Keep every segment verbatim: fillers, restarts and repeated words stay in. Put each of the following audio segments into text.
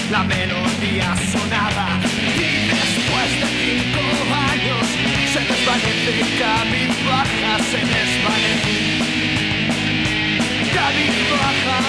la melodía sonaba y después de cinco años se desvanece cabizbaja, se desvanece cabizbaja.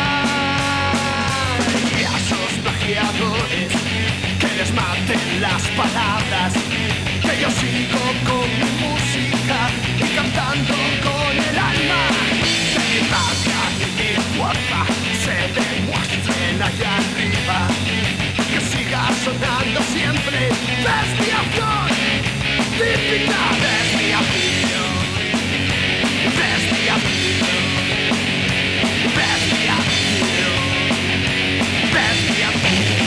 Y a esos plagiadores que les maten las palabras, que yo sigo con mi música y cantando con el alma, que mi rabia y mi fuerza se demuestren allá arriba, que siga sonando siempre desviación, típica desviación, desviación, desviación, desviación.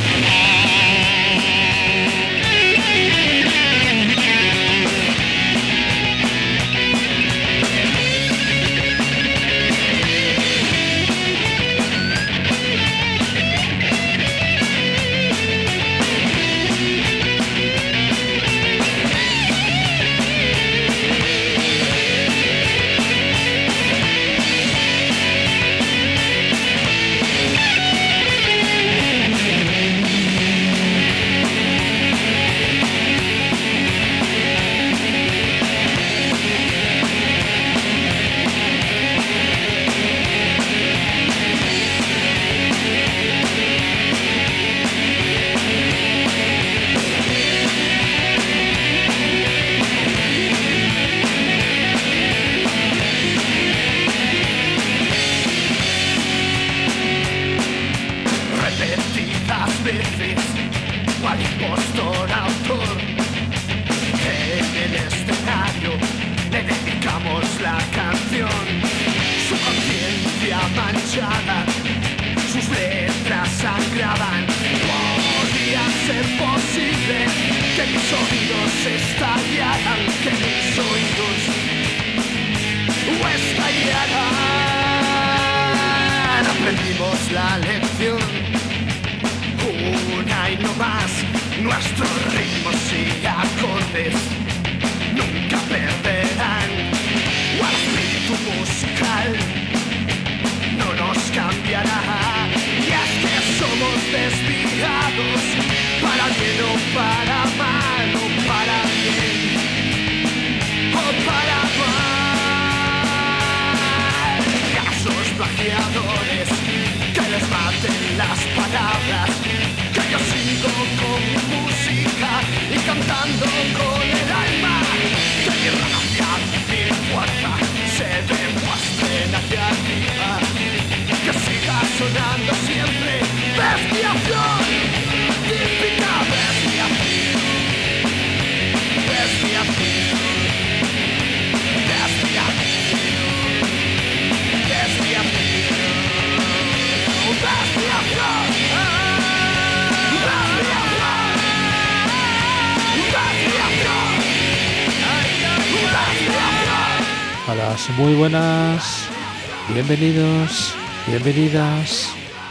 Muy buenas, bienvenidos, bienvenidas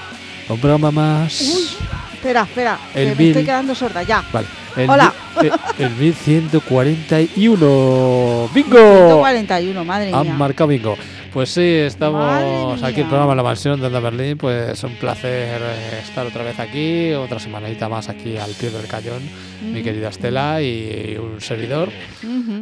a un programa más. Uy, espera, espera, el que mil... me estoy quedando sorda, ya. Vale. El Hola. Mi... el mil ciento cuarenta y uno. ¡Bingo! ciento cuarenta y uno, madre mía. Han marcado bingo. Pues sí, estamos aquí en el programa La Mansión de Onda Berlín. Pues un placer estar otra vez aquí, otra semanita más aquí al pie del cañón, mm. mi querida Estela y un servidor. Uh-huh.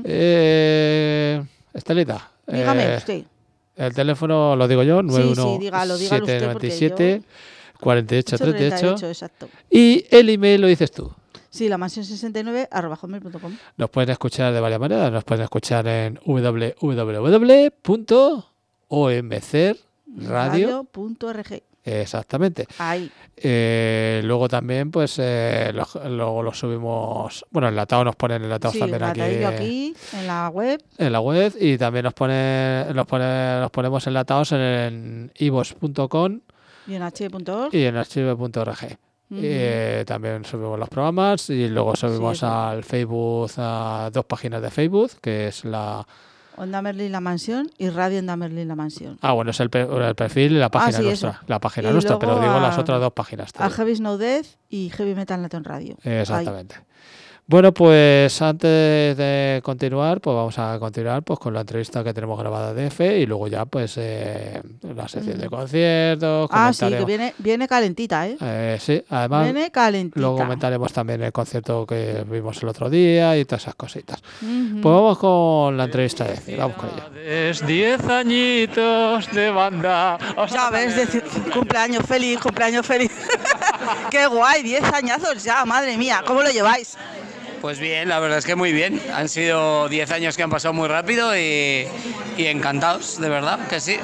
Eh, Estelita. Dígame eh, usted. El teléfono lo digo yo, nueve uno siete nueve siete cuatro ocho tres ocho. Exacto. Y el email lo dices tú. Sí, la mansión sesenta y nueve arroba hotmail punto com. Nos pueden escuchar de varias maneras. Nos pueden escuchar en doble u doble u doble u punto o m c radio punto org. Exactamente. Ahí. Eh, luego también, pues, eh, lo, luego lo subimos. Bueno, enlatados nos ponen enlatados sí, también aquí. aquí en la web. En la web y también nos pone, nos pone, nos ponemos enlatados en i vos punto com y en archive punto org y en archive punto org. Uh-huh. Eh, también subimos los programas y luego subimos sí, al Facebook a dos páginas de Facebook, que es la Onda Merlín La Mansión y Radio Onda Merlín La Mansión. Ah, bueno, es el, el perfil y la página ah, sí, nuestra. Eso. La página y nuestra, pero digo a, las otras dos páginas. A Heavy Snow Death y Heavy Metal Neton Radio. Exactamente. Ahí. Bueno, pues antes de continuar, pues vamos a continuar pues con la entrevista que tenemos grabada de Efe y luego ya pues eh, la sección de conciertos. Ah, sí, que comentaremos- viene, viene calentita, ¿eh? Eh, sí, además Viene calentita. luego comentaremos también el concierto que vimos el otro día y todas esas cositas. Ujú. Pues vamos con la entrevista de Efe, vamos con ella. Es diez añitos de banda. O sea, Ya ves, decir, cumpleaños feliz, cumpleaños feliz. Qué guay, diez añazos ya, madre mía, ¿cómo lo lleváis? Pues bien, la verdad es que muy bien. Han sido diez años que han pasado muy rápido y, y encantados, de verdad, que sí.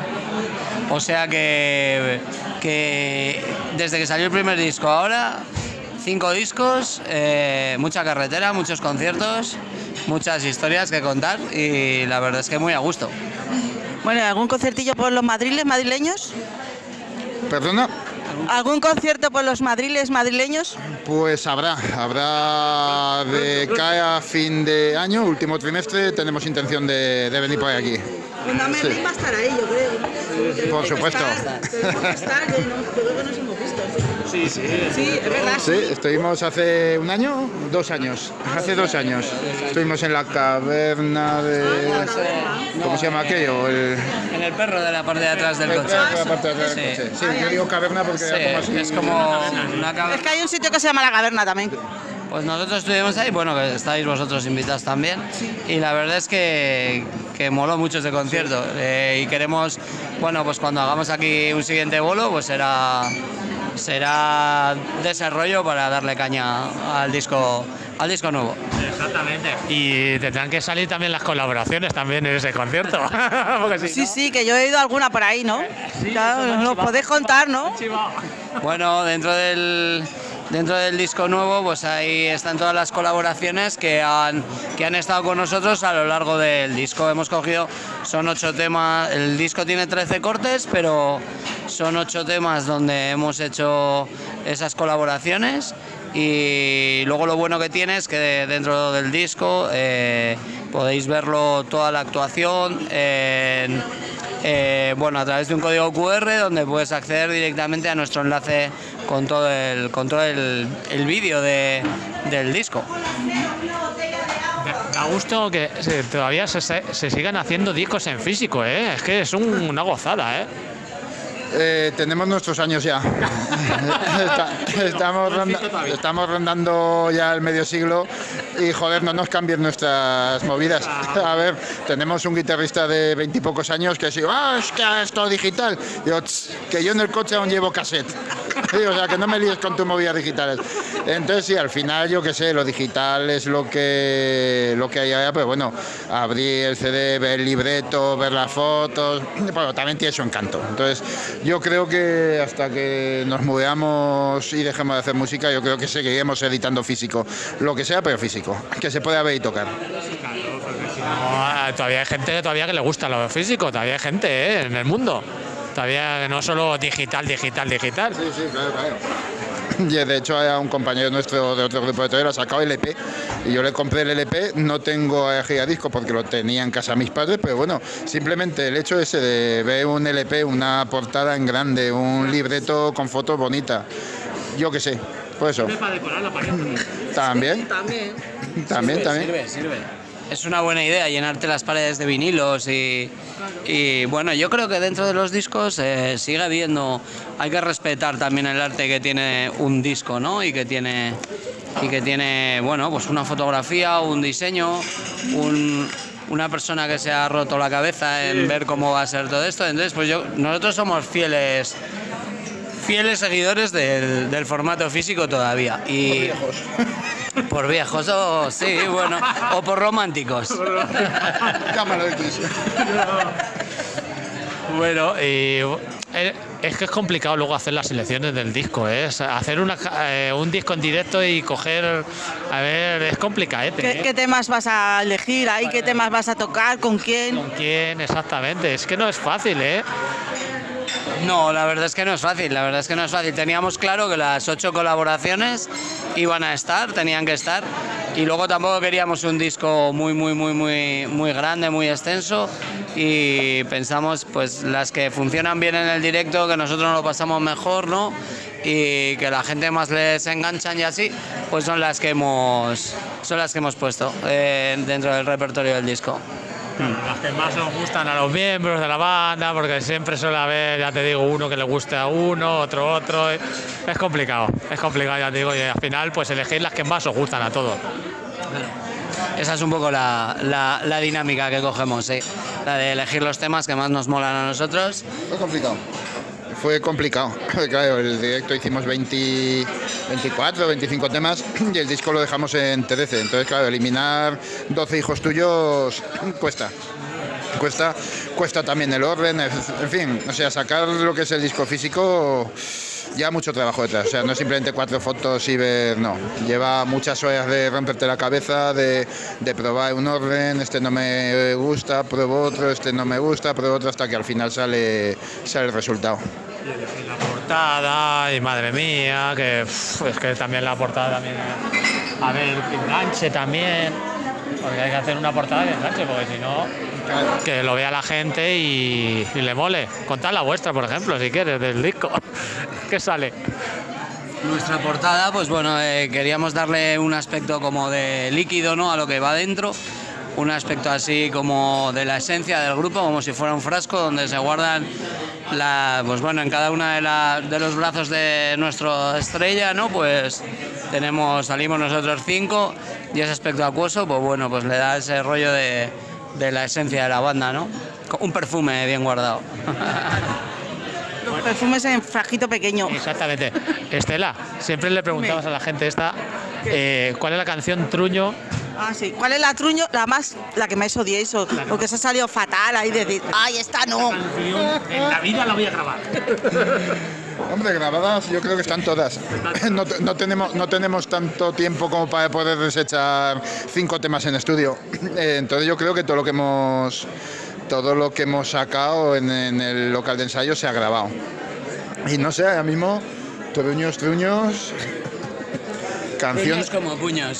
O sea que, que desde que salió el primer disco ahora, cinco discos, eh, mucha carretera, muchos conciertos, muchas historias que contar y la verdad es que muy a gusto. Bueno, ¿algún conciertillo por los madriles madrileños? ¿Perdona? ¿Algún concierto por los madriles madrileños? Pues habrá, habrá de cada fin de año, último trimestre, tenemos intención de, de venir por aquí. Una Merlín va a estar ahí, yo creo. Por supuesto. Tenemos que estar, yo creo que nos hemos visto. Sí, sí. Sí, es verdad. Sí, estuvimos hace un año, dos años, hace dos años. Estuvimos en la caverna de... ¿Cómo se llama aquello? El, En el perro de la parte de atrás del el coche. la parte de atrás del Sí. coche. Sí, yo digo caverna porque era como así. Sí, es como una cabeza. Es que hay un sitio que se llama La Caverna también. Pues nosotros estuvimos ahí, bueno, que estáis vosotros invitados también, y la verdad es que, que moló mucho ese concierto. Eh, y queremos, bueno, pues cuando hagamos aquí un siguiente bolo, pues será, será desarrollo para darle caña al disco, al disco nuevo. Exactamente. Y tendrán que salir también las colaboraciones también en ese concierto. Porque si Sí, no- sí, que yo he ido a alguna por ahí, ¿no? Claro, nos lo podéis contar, ¿no? Bueno, dentro del, dentro del disco nuevo, pues ahí están todas las colaboraciones que han, que han estado con nosotros a lo largo del disco. Hemos cogido, son ocho temas, el disco tiene trece cortes, pero son ocho temas donde hemos hecho esas colaboraciones. Y luego lo bueno que tiene es que dentro del disco eh, podéis verlo toda la actuación en, eh, bueno, a través de un código cu erre donde puedes acceder directamente a nuestro enlace con todo el, con todo el, el vídeo de, del disco. Da gusto que se- todavía se, se se sigan haciendo discos en físico, ¿eh? Es que es un- una gozada, ¿eh? Eh, tenemos nuestros años ya. Está- estamos, ronda- estamos rondando ya el medio siglo y joder, no nos cambien nuestras movidas. A ver, tenemos un guitarrista de veintipocos años que dice, ah, es que es todo digital. Digo, "Tss, que yo en el coche aún llevo cassette. O sea, que no me líes con tus movidas digitales. Entonces, sí, al final, yo qué sé, lo digital es lo que, lo que hay allá, pero bueno, abrir el ce de, ver el libreto, ver las fotos, bueno, también tiene su encanto. Entonces, yo creo que hasta que nos mudamos y dejemos de hacer música, yo creo que seguiremos editando físico, lo que sea, pero físico, que se pueda ver y tocar. No, todavía hay gente que todavía que le gusta lo físico, todavía hay gente, ¿eh? En el mundo. Todavía no solo digital, digital, digital. Sí, sí, claro, claro. Y de hecho, a un compañero nuestro de otro grupo de teoría ha sacado el ele pe y yo le compré el ele pe, no tengo a giradisco porque lo tenía en casa mis padres, pero bueno, simplemente el hecho ese de ver un ele pe, una portada en grande, un libreto con fotos bonitas, yo qué sé, por eso. También, También. también, Sirve, también. Sirve, sirve. Es una buena idea llenarte las paredes de vinilos y, y bueno, yo creo que dentro de los discos eh, sigue habiendo, hay que respetar también el arte que tiene un disco, ¿no? Y que tiene, y que tiene bueno, pues una fotografía, un diseño, un, una persona que se ha roto la cabeza en ver cómo va a ser todo esto. Entonces, pues yo, nosotros somos fieles fieles seguidores del, del formato físico todavía. Y por viejos, o sí, bueno, o por románticos. Llámalo X. Bueno, y eh, es que es complicado luego hacer las selecciones del disco, ¿eh? O sea, hacer una, eh, un disco en directo y coger, a ver, es complicadete, ¿Qué, ¿eh? qué temas vas a elegir ahí? ¿Qué temas vas a tocar? ¿Con quién? ¿Con quién? Exactamente, es que no es fácil, ¿eh? No, la verdad es que no es fácil, la verdad es que no es fácil. Teníamos claro que las ocho colaboraciones iban a estar, tenían que estar, y luego tampoco queríamos un disco muy, muy, muy, muy, muy grande, muy extenso, y pensamos, pues, las que funcionan bien en el directo, que nosotros nos lo pasamos mejor, ¿no? Y que la gente más les enganchan y así, pues son las que hemos, son las que hemos puesto eh, dentro del repertorio del disco. Las que más nos gustan a los miembros de la banda, porque siempre suele haber, ya te digo, uno que le guste a uno, otro otro. Es complicado, es complicado, ya te digo, y al final pues elegir las que más os gustan a todos. Esa es un poco la, la, la dinámica que cogemos, ¿sí? La de elegir los temas que más nos molan a nosotros. Fue complicado. Fue complicado. Claro, el directo hicimos veinte, veinticuatro, veinticinco temas y el disco lo dejamos en trece. Entonces, claro, eliminar doce hijos tuyos cuesta. Cuesta, cuesta también el orden, en fin, o sea, sacar lo que es el disco físico lleva mucho trabajo detrás, o sea, no es simplemente cuatro fotos y ver, no, lleva muchas horas de romperte la cabeza, de, de probar un orden, este no me gusta, pruebo otro, este no me gusta, pruebo otro, hasta que al final sale, sale el resultado. Y elegir la portada, y madre mía, que pff, es que también la portada también, a ver, el enganche también, porque hay que hacer una portada de enganche, porque si no, que lo vea la gente y, y le mole. Contad la vuestra, por ejemplo, si quieres, del disco. ¿Qué sale? Nuestra portada, pues bueno, eh, queríamos darle un aspecto como de líquido, ¿no?, a lo que va dentro, un aspecto así como de la esencia del grupo, como si fuera un frasco donde se guardan, la, pues bueno, en cada una de, la, de los brazos de nuestra estrella, ¿no?, pues tenemos, salimos nosotros cinco, y ese aspecto acuoso, pues bueno, pues le da ese rollo de, de la esencia de la banda, ¿no? Un perfume bien guardado. Los perfumes en frasquito pequeño. Exactamente. Estela, siempre le preguntamos a la gente esta, eh, ¿cuál es la canción truño? Ah, sí. ¿Cuál es la truño? La más, la que más odiéis, o, o que se ha salido fatal ahí de decir, ay, esta no. En la vida la voy a grabar. Hombre, grabadas yo creo que están todas. No, no, tenemos, no tenemos tanto tiempo como para poder desechar cinco temas en estudio. Eh, entonces yo creo que todo lo que hemos, todo lo que hemos sacado en, en el local de ensayo se ha grabado. Y no sé, ahora mismo, truños, truños... Canciones como puños.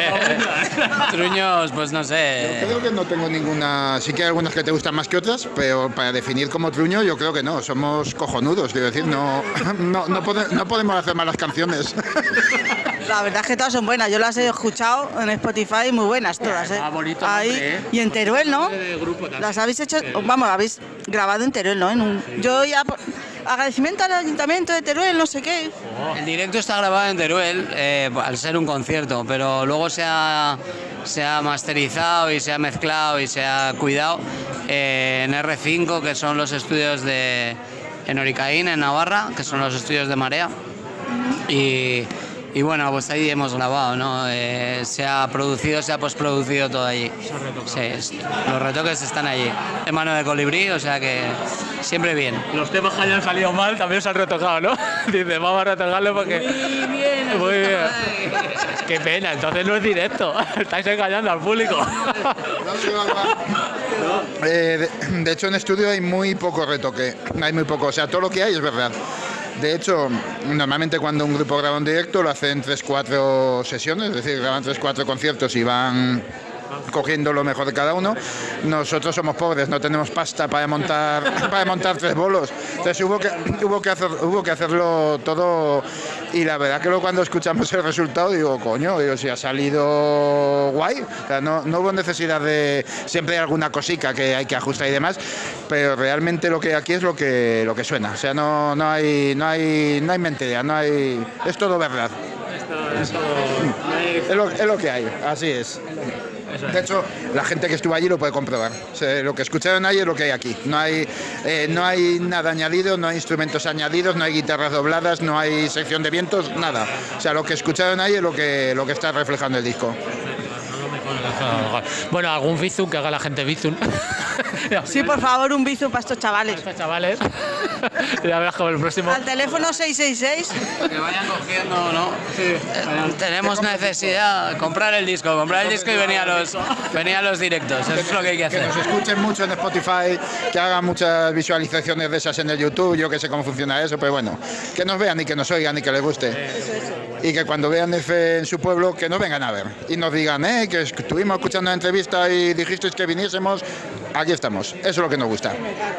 Truños, pues no sé. Yo creo que no tengo ninguna. Sí que hay algunas que te gustan más que otras, pero para definir como truño, yo creo que no. Somos cojonudos, quiero decir, no, no, no, pode, no podemos hacer malas canciones. La verdad es que todas son buenas. Yo las he escuchado en Spotify, muy buenas todas, ¿eh? Ah, bonito ahí nombre, ¿eh? Y en Teruel, ¿no? Las habéis hecho, vamos, habéis grabado en Teruel, ¿no? En un, yo ya agradecimiento al Ayuntamiento de Teruel, no sé qué. El directo está grabado en Teruel, eh, al ser un concierto, pero luego se ha, se ha masterizado y se ha mezclado y se ha cuidado eh, en erre cinco, que son los estudios de en Oricaín, en Navarra, que son los estudios de Marea. Y, y bueno, pues ahí hemos grabado, ¿no? Eh, se ha producido, se ha postproducido todo allí. Sí, es, los retoques están allí. En mano de Colibrí, o sea que siempre bien. Los temas que hayan salido mal también se han retocado, ¿no? Dice, vamos a retocarlo porque... Muy bien. Muy bien. Qué pena, entonces no es directo. Estáis engañando al público. Eh, de, de hecho, en estudio hay muy poco retoque. Hay muy poco, o sea, todo lo que hay es verdad. De hecho, normalmente cuando un grupo graba un directo lo hacen tres cuatro sesiones, es decir, graban tres cuatro conciertos y van cogiendo lo mejor de cada uno. Nosotros somos pobres, no tenemos pasta para montar para montar tres bolos. Entonces hubo que hubo que hacer hubo que hacerlo todo, y la verdad que luego cuando escuchamos el resultado digo, coño, digo, si ha salido guay. O sea, no, no hubo necesidad de, siempre hay alguna cosica que hay que ajustar y demás, pero realmente lo que hay aquí es lo que lo que suena. O sea, no no hay no hay no hay mentira, no hay, es todo verdad. Esto, esto... Es lo, es lo que hay, así es. De hecho, la gente que estuvo allí lo puede comprobar. O sea, lo que escucharon ahí es lo que hay aquí. No hay, eh, no hay nada añadido, no hay instrumentos añadidos, no hay guitarras dobladas, no hay sección de vientos, nada. O sea, lo que escucharon ahí es lo que, lo que está reflejando el disco. Bueno, algún bizum que haga la gente bizum. Sí, por favor, un bizum para estos chavales. Estos chavales. Ya verás como el próximo. Al teléfono seis seis seis. Que vayan cogiendo, ¿no? Sí. Eh, tenemos necesidad de comprar el disco, comprar el disco y venir a los, venir a los directos. Eso es lo que hay que hacer. Que nos escuchen mucho en Spotify, que hagan muchas visualizaciones de esas en el YouTube. Yo que sé cómo funciona eso, pero bueno, que nos vean y que nos oigan y que les guste. Y que cuando vean F en su pueblo, que nos vengan a ver y nos digan, eh, que estuvimos escuchando la entrevista y dijisteis que viniésemos. Aquí estamos, eso es lo que nos gusta.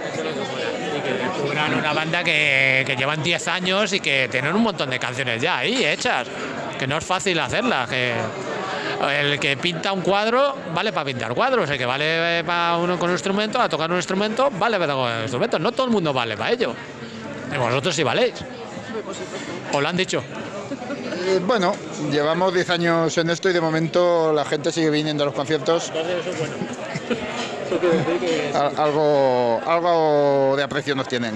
Una, una banda que, que llevan diez años y que tienen un montón de canciones ya ahí hechas, que no es fácil hacerlas. Que el que pinta un cuadro vale para pintar cuadros, el que vale para uno con un instrumento, a tocar un instrumento, vale para tocar un instrumento. No todo el mundo vale para ello. Y vosotros sí valéis. ¿Os lo han dicho? Eh, bueno, llevamos diez años en esto y de momento la gente sigue viniendo a los conciertos. Al, algo, algo de aprecio nos tienen.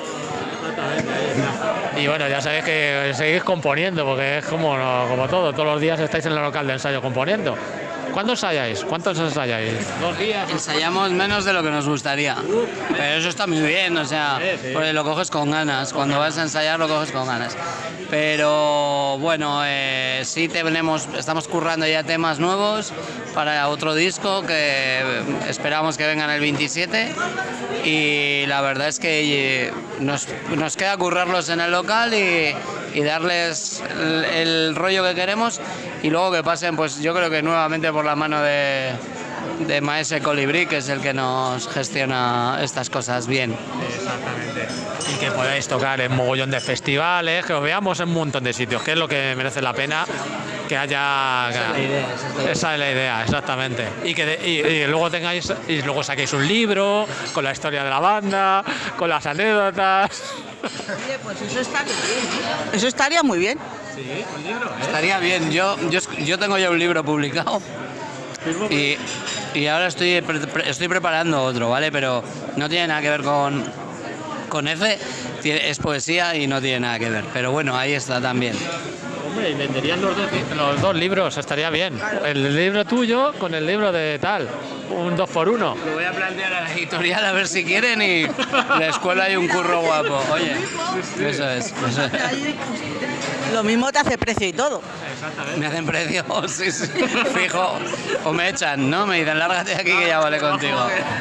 Y bueno, ya sabéis que seguís componiendo, porque es como, como todo, todos los días estáis en el local de ensayo componiendo. ¿Cuándo ensayáis? ¿Cuántos ensayáis? ¿Dos días? Ensayamos menos de lo que nos gustaría, pero eso está muy bien, o sea, sí, sí. Porque lo coges con ganas, cuando vas a ensayar lo coges con ganas. Pero bueno, eh, sí tenemos, estamos currando ya temas nuevos para otro disco que esperamos que vengan el veintisiete y la verdad es que nos, nos queda currarlos en el local y, y darles el, el rollo que queremos y luego que pasen, pues yo creo que nuevamente por la mano de, de Maese Colibrí, que es el que nos gestiona estas cosas bien. Exactamente. Y que podáis tocar en mogollón de festivales, que os veamos en un montón de sitios, que es lo que merece la pena que haya. Esa es la idea. Esa es la idea, esa es la idea exactamente. Y que de, y, y luego tengáis y luego saquéis un libro con la historia de la banda, con las anécdotas. Oye, pues eso estaría bien. Eso estaría muy bien. Sí, un libro. ¿eh? Estaría bien, yo, yo, yo tengo ya un libro publicado y, y ahora estoy, pre, pre, estoy preparando otro, ¿vale? Pero no tiene nada que ver con, con F, tiene, es poesía y no tiene nada que ver, pero bueno, ahí está también. Hombre, y venderían los dos, los dos libros, estaría bien. El libro tuyo con el libro de tal, un dos por uno. Lo voy a plantear a la editorial a ver si quieren y la escuela hay un curro guapo. Oye, eso es, eso es. Lo mismo te hace precio y todo. Me hacen precio, sí, sí, fijo. O me echan, ¿no? Me dicen, lárgate de aquí que ya vale contigo.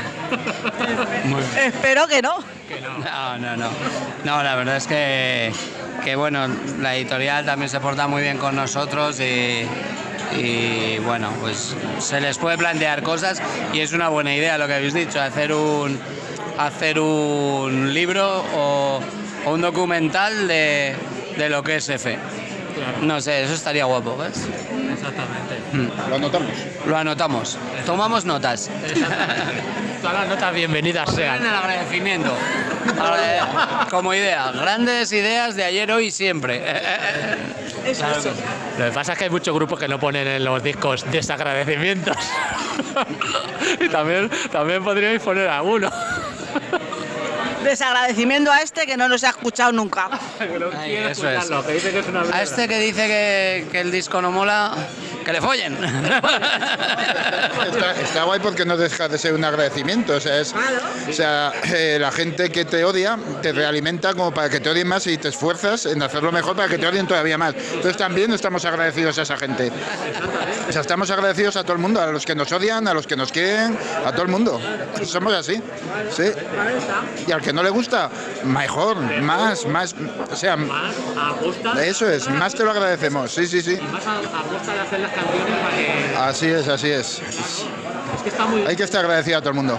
Muy bien. Espero que no. No, no, no. No, la verdad es que, que bueno, la editorial también se porta muy bien con nosotros y, y bueno, pues se les puede plantear cosas y es una buena idea lo que habéis dicho, hacer un, hacer un libro o, o un documental de, de lo que es F. No sé, eso estaría guapo, ¿ves? Exactamente. Mm. Lo anotamos. Lo anotamos. Tomamos notas. Todas las notas bienvenidas sean. En el agradecimiento. Ahora, como idea, grandes ideas de ayer, hoy y siempre. Eso, Claro eso. que sí. Lo que pasa es que hay muchos grupos que no ponen en los discos desagradecimientos. Y también, también podríais poner alguno. Desagradecimiento a este que no nos ha escuchado nunca. Ay, eso es. Que dice que es una A este que dice que, que el disco no mola, que le follen. Está, está guay porque no deja de ser un agradecimiento. O sea, es, o sea eh, la gente que te odia te realimenta como para que te odien más y te esfuerzas en hacerlo mejor para que te odien todavía más. Entonces también estamos agradecidos a esa gente. O sea, estamos agradecidos a todo el mundo, a los que nos odian, a los que nos quieren, a todo el mundo. Somos así. Sí. Y al que no le gusta, mejor, más, más. O sea, más a gusta. eso es, más te lo agradecemos. Sí, sí, sí. Más a, a gusta de hacer las canciones para que. Así es, así es. Es que está muy. Hay que estar agradecido a todo el mundo.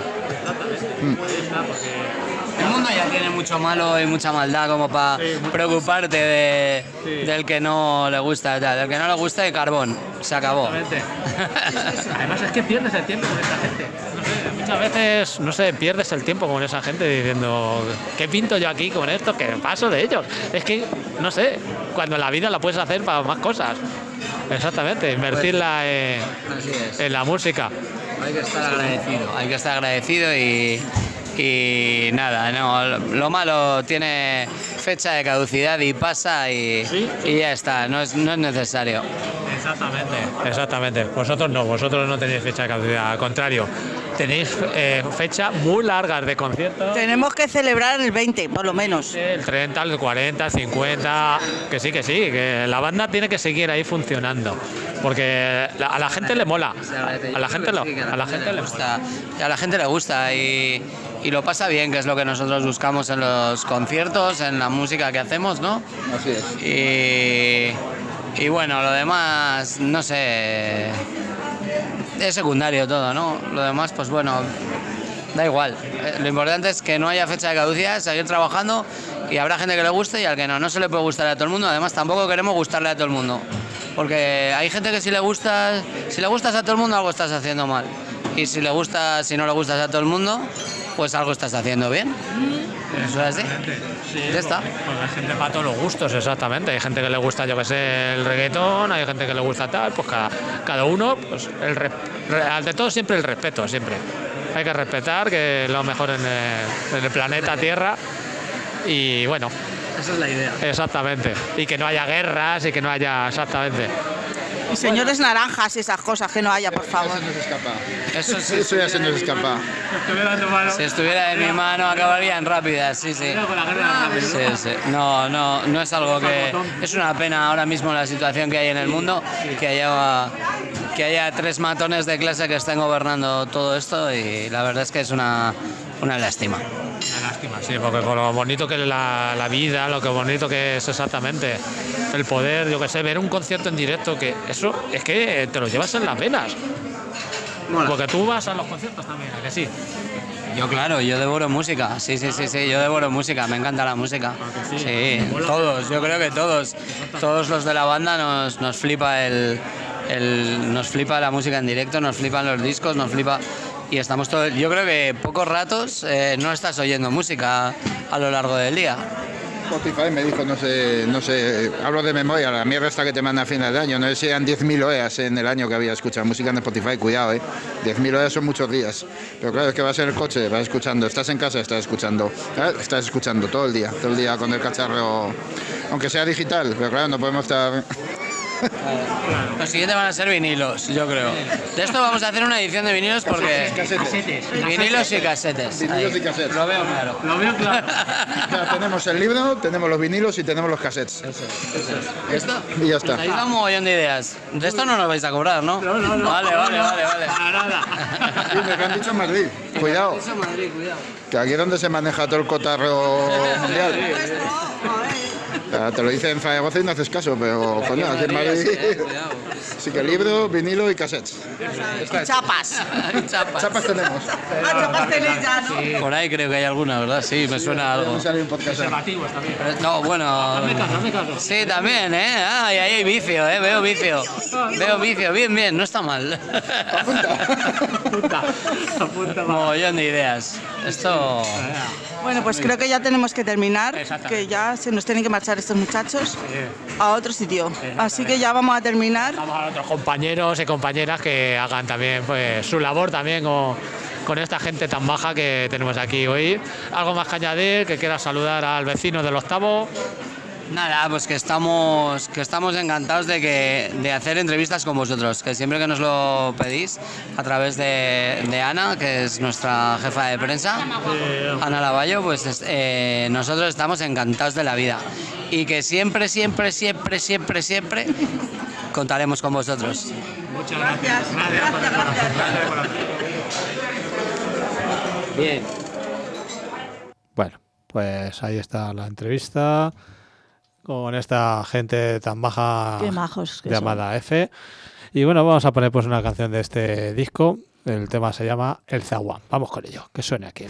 El mundo ya tiene mucho malo y mucha maldad como para Sí, mucho. preocuparte de, Sí. del que no le gusta. Tal. Del que no le gusta, de carbón. Se acabó. Exactamente. Además es que pierdes el tiempo con esa gente. No sé, muchas veces, no sé, pierdes el tiempo con esa gente diciendo ¿qué pinto yo aquí con esto? ¿Qué paso de ellos? Es que, no sé, cuando la vida la puedes hacer para más cosas. Exactamente, invertirla en, Así es. en la música. Hay que estar agradecido. Hay que estar agradecido y, y nada, no, lo malo tiene fecha de caducidad y pasa y, Sí, sí. y ya está, no es, no es necesario. Exactamente, exactamente. Vosotros no, vosotros no tenéis fecha de caducidad, al contrario, tenéis eh, fecha muy largas de conciertos. Tenemos que celebrar el veinte, por lo menos. El treinta, el cuarenta, el cincuenta, que sí, que sí, que la banda tiene que seguir ahí funcionando, porque a la gente le mola, a la gente, lo, a la gente le gusta, a la gente le gusta y, y lo pasa bien, que es lo que nosotros buscamos en los conciertos, en la música que hacemos, ¿no? Así es. Y, y bueno, lo demás, no sé, es secundario todo, ¿no? Lo demás, pues bueno, da igual. Lo importante es que no haya fecha de caducidad, seguir trabajando y habrá gente que le guste y al que no. No se le puede gustar a todo el mundo, además tampoco queremos gustarle a todo el mundo. Porque hay gente que si le gustas, si le gustas a todo el mundo algo estás haciendo mal. Y si le gustas, si no le gustas a todo el mundo, pues algo estás haciendo bien. Eso es así. Sí, ya está. Pues hay gente para todos los gustos, exactamente. Hay gente que le gusta, yo que sé, el reggaetón, hay gente que le gusta tal, pues cada, cada uno, pues el re, ante todo siempre el respeto, siempre. Hay que respetar, que es lo mejor en el, en el planeta Tierra. Y bueno. Esa es la idea. Exactamente. Y que no haya guerras y que no haya. Exactamente. Y señores naranjas y esas cosas, que no haya, por favor. Eso nos escapa. Eso sí. Eso ya se nos escapa. Si estuviera en mi mano acabarían rápidas, sí, sí. Sí, sí. No, no, no es algo que... Es una pena ahora mismo la situación que hay en el mundo, que haya, que haya tres matones de clase que estén gobernando todo esto y la verdad es que es una, una lástima. Una lástima, sí, porque con lo bonito que es la, la vida, lo que bonito que es exactamente el poder, yo que sé, ver un concierto en directo, que eso es que te lo llevas en las venas. Bueno. Porque tú vas a los conciertos también, ¿a que sí? Yo claro, yo devoro música, sí, sí, sí, sí, yo devoro música, me encanta la música. Sí, sí, todos, yo creo que todos, todos los de la banda nos, nos flipa el, el, nos flipa la música en directo, nos flipan los discos, nos flipa y estamos todos. Yo creo que pocos ratos eh, no estás oyendo música a lo largo del día. Spotify me dijo, no sé, no sé, hablo de memoria, la mierda esta que te manda a final de año, no sé si eran diez mil O E As en el año que había escuchado música en Spotify, cuidado, eh, diez mil O E As son muchos días, pero claro, es que vas en el coche, vas escuchando, estás en casa, estás escuchando, ¿eh? Estás escuchando todo el día, todo el día con el cacharro, aunque sea digital, pero claro, no podemos estar... Los siguientes van a ser vinilos, yo creo. De esto vamos a hacer una edición de vinilos porque... Casetes. Vinilos y casetes. Vinilos y casetes. Lo veo claro. Lo veo claro. Ya, tenemos el libro, tenemos los vinilos y tenemos los cassettes. Eso, eso. ¿Esto? Y ya está. Ahí da un mogollón de ideas. De esto no nos vais a cobrar, ¿no? No, no, no. Vale, vale, vale, vale. Para nada. Sí, me lo han dicho en Madrid, cuidado, Eso Madrid, cuidado. que aquí es donde se maneja todo el cotarro mundial. Ya, te lo dice en Zaragoza y no haces caso, pero coño, aquí en Madrid sí que libro, vinilo y cassettes. Chapas. Chapas. Chapas tenemos. Ah, chapas tenéis ya, ¿no? Por ahí creo que hay alguna, ¿verdad? Sí, me suena algo. Vamos a salir un podcast. Preservativos también. Eh, No, bueno. Hazme caso, hazme caso. Sí, también, ¿eh? Ah, y ahí hay vicio, ¿eh? Veo vicio. Veo vicio. Bien, bien, no está mal. Apunta. Apunta. Mogollón de ideas. Esto... Bueno, pues creo que ya tenemos que terminar, Exactamente. que ya se nos tienen que marchar estos muchachos a otro sitio. Así que ya vamos a terminar. Vamos a otros compañeros y compañeras que hagan también pues su labor también con, con esta gente tan baja que tenemos aquí hoy. Algo más que añadir, que quieras saludar al vecino del octavo. Nada, pues que estamos, que estamos encantados de, que, de hacer entrevistas con vosotros, que siempre que nos lo pedís a través de, de Ana, que es nuestra jefa de prensa, Ana Lavallo, pues es- eh, nosotros estamos encantados de la vida y que siempre, siempre, siempre, siempre, siempre contaremos con vosotros. Muchas gracias. Gracias por el corazón. Gracias de corazón. Bien. Bueno, pues ahí está la entrevista con esta gente tan baja Qué majos que llamada F. Y bueno, vamos a poner pues una canción de este disco. El tema se llama El Zaguán. Vamos con ello, que suene aquí.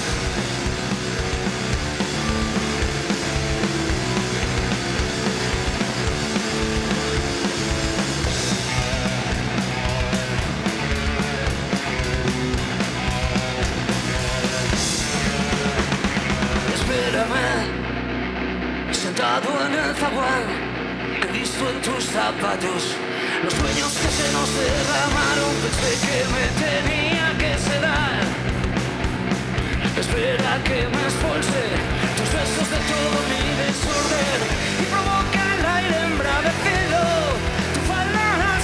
Espérame, sentado en el zaguán, he visto en tus zapatos los sueños que se nos derramaron. Pensé que me tenía que sedar. Espera que me expulse tus besos de todo mi desorden y provoca el aire embravecido. Tu falda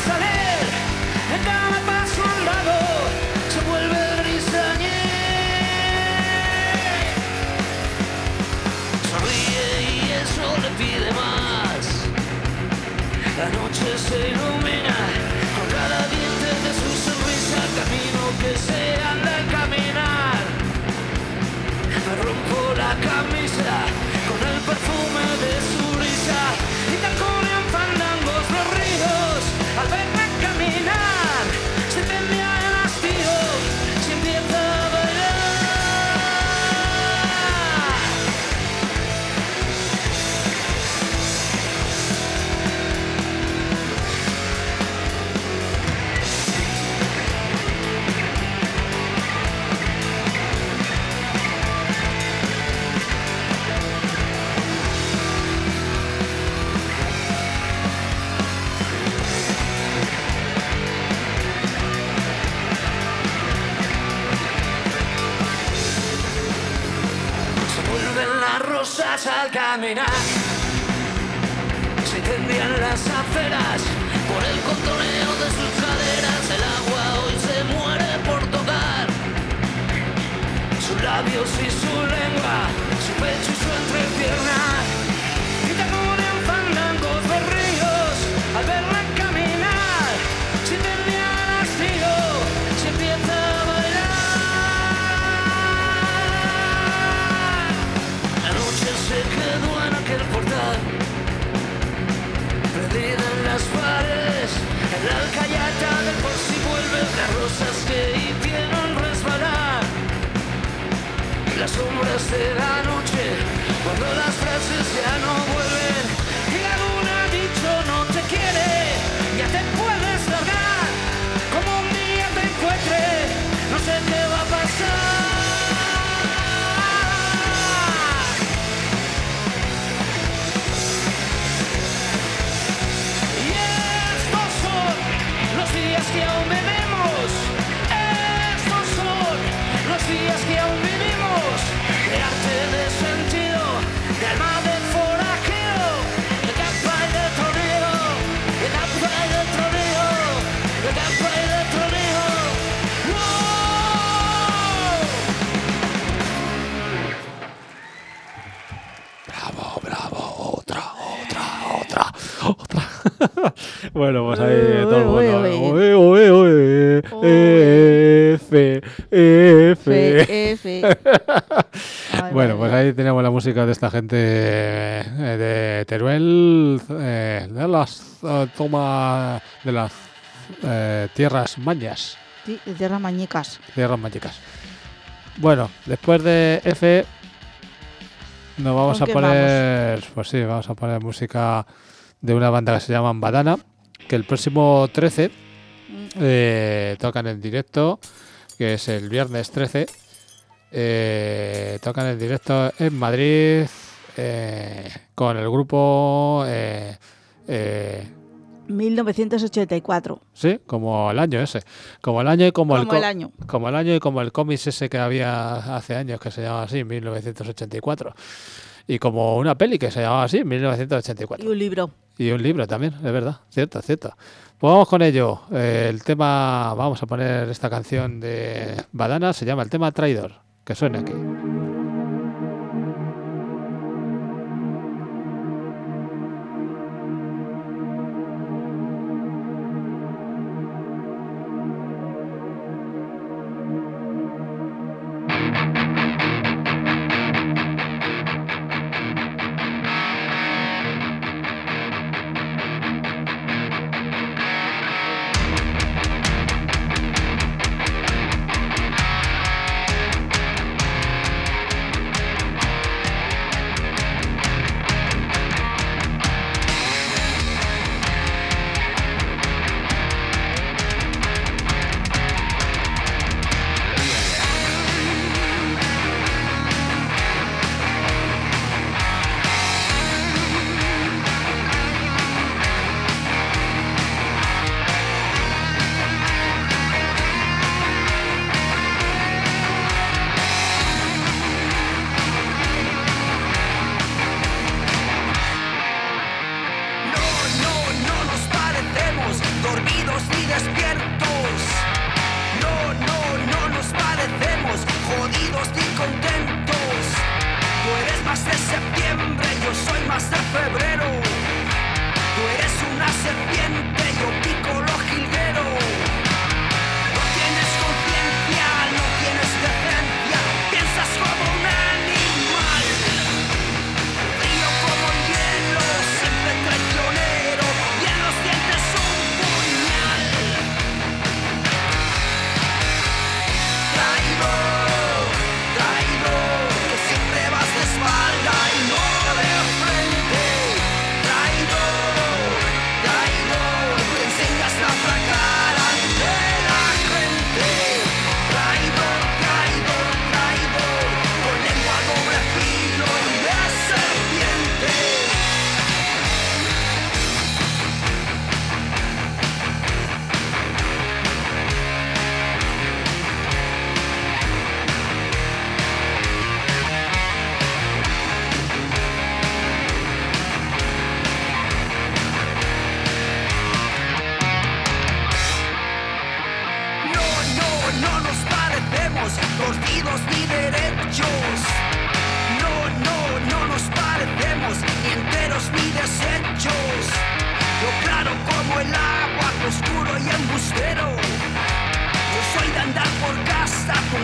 las rosas al caminar. Se tendían las aceras por el contoneo de sus caderas. El agua hoy se muere por tocar sus labios y su lengua, su pecho y su entrepierna. Y ternuran fandangos de ríos al verla caminar. Si tendía el hastío, se empieza a bailar. La noche se quedó en aquel portal, perdida en las paredes, en la alcayata del por si vuelven las rosas que hicieron resbalar las sombras de la noche, cuando las frases ya no vuelven y la luna ha dicho no te quiere, ya te puedes largar, como un día te encuentre, no sé qué va a pasar. Días que aún vivimos, estos son los días que aún vivimos, de arte, de sentido, de alma de forajeo, de capa y de troneo, de capa y de troneo, de capa y de troneo. Bravo, bravo, otra, otra, otra, otra. Bueno, pues ahí Uy, todo el uy, mundo. uy. Uy, uy, uy. F, F. F. Ay, Bueno, madre pues mía. ahí tenemos la música de esta gente eh, de Teruel, eh, de las eh, toma de las eh, tierras mañas, Sí, de tierras mañicas. tierras mágicas. Bueno, después de F nos vamos ¿Con a qué poner, pues sí, vamos a poner música de una banda que se llama Badana, que el próximo trece eh, tocan en directo, que es el viernes trece, eh, tocan en directo en Madrid eh, con el grupo eh, eh, mil novecientos ochenta y cuatro. sí, como el año ese, como el año y como, Como el, co- el año. como el año y como el cómic ese que había hace años que se llamaba así, mil novecientos ochenta y cuatro, y como una peli que se llamaba así, mil novecientos ochenta y cuatro. Y un libro. Y un libro también, es verdad, cierto, cierto. Pues vamos con ello. Eh, el tema, vamos a poner esta canción de Badana, se llama el tema Traidor, que suena aquí. Thank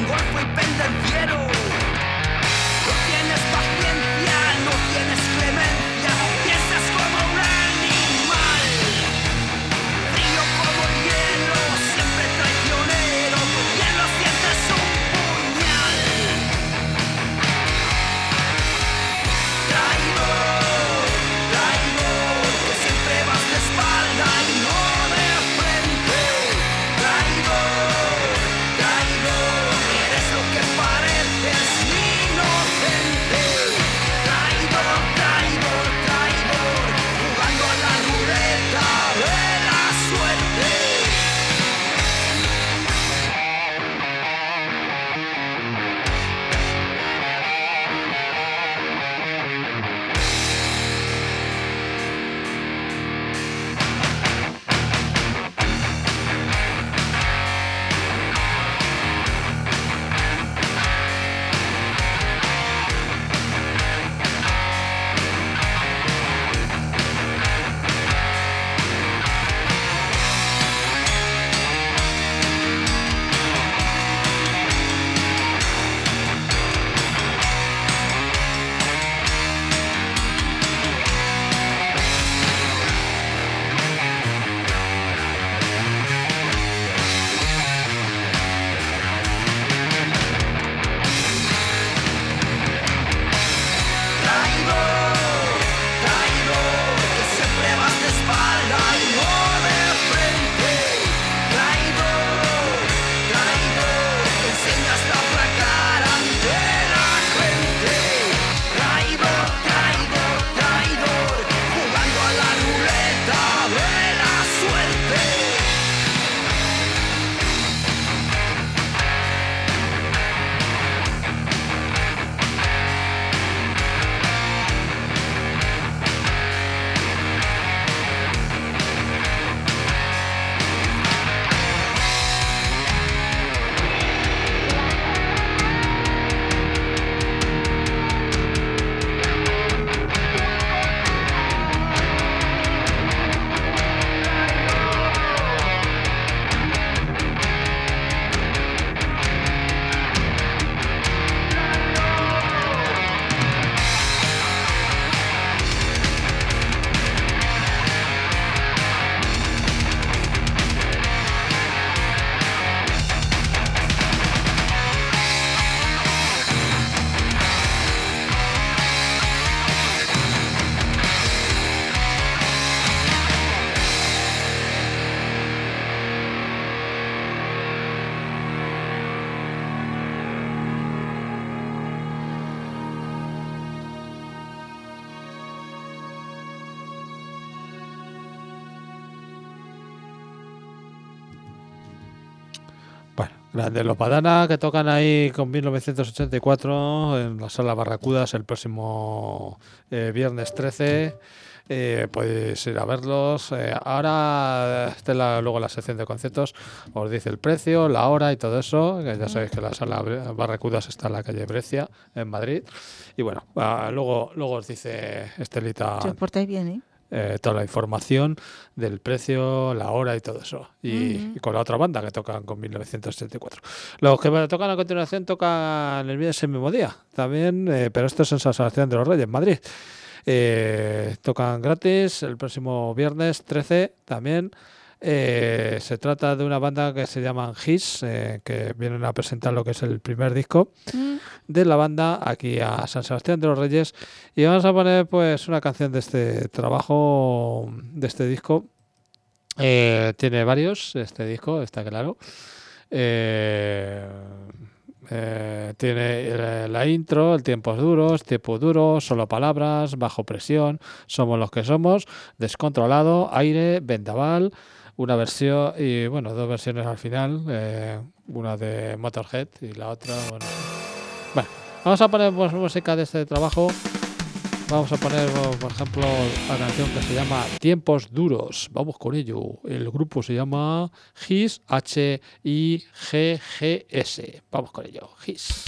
golfo y pendenciero. No tienes paciencia, no tienes clemencia, piensas como un animal. Frío como el hielo, siempre traicionero, y en los dientes un puñal. Traidor, traidor, que siempre vas de espalda y no de frente. Traidor, traidor, eres lo que pareces inocente. Traidor, traidor, traidor, jugando a la ruleta de la suerte. Traidor, traidor, que siempre vas de espalda y no de frente. Traidor, traidor, que enseñas la otra cara ante la gente. Traidor, traidor, traidor, jugando a la ruleta de la suerte. Bueno, grande los Padana, que tocan ahí con mil novecientos ochenta y cuatro en la Sala Barracudas el próximo eh, viernes trece. Eh, podéis ir a verlos. Eh, ahora, está la, luego la sección de conceptos, os dice el precio, la hora y todo eso. Que ya sabéis que la Sala Barracudas está en la calle Breccia, en Madrid. Y bueno, ah, luego, luego os dice Estelita. Si os portáis bien, ¿eh? Eh, toda la información del precio, la hora y todo eso. Y, uh-huh. y con la otra banda que tocan con mil novecientos setenta y cuatro. Los que me tocan a continuación tocan el ese mismo día también, eh, pero esto es en San Sebastián de los Reyes, Madrid. Eh, tocan gratis el próximo viernes trece también. Eh, se trata de una banda que se llaman His, eh, que vienen a presentar lo que es el primer disco mm. de la banda aquí a San Sebastián de los Reyes, y vamos a poner pues una canción de este trabajo, de este disco. Eh, tiene varios este disco, está claro. Eh, eh, tiene la intro, el tiempos duros, tiempo duro, solo palabras, bajo presión, somos los que somos, descontrolado, aire, vendaval. Una versión y bueno, dos versiones al final, eh, una de Motorhead y la otra, bueno, bueno, vamos a poner pues, música de este trabajo. Vamos a poner, por ejemplo, la canción que se llama Tiempos Duros. Vamos con ello. El grupo se llama His, H I G G S. Vamos con ello, His.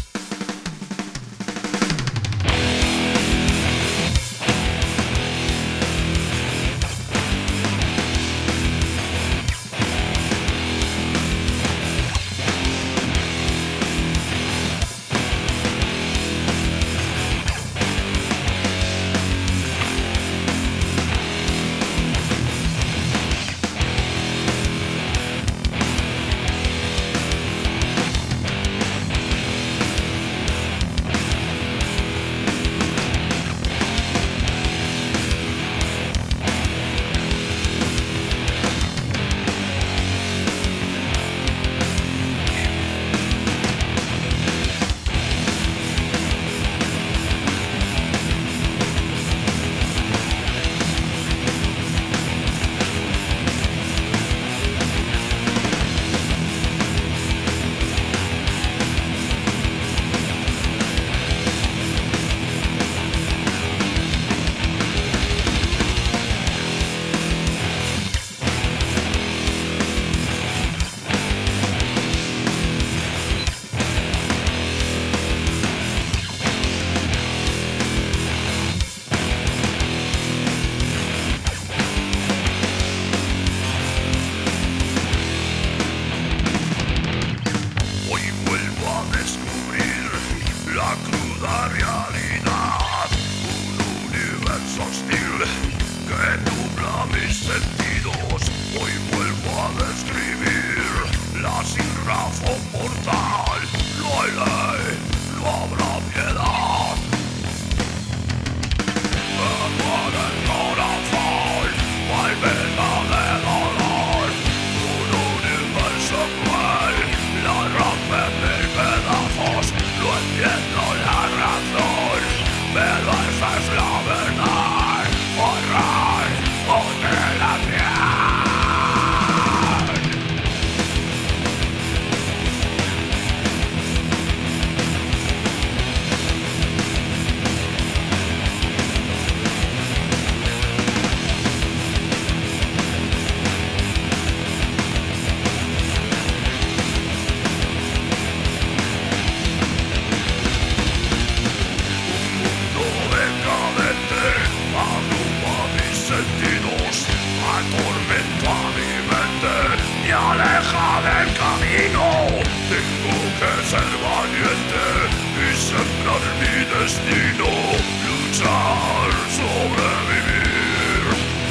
ser valiente y sembrar mi destino, luchar, sobrevivir.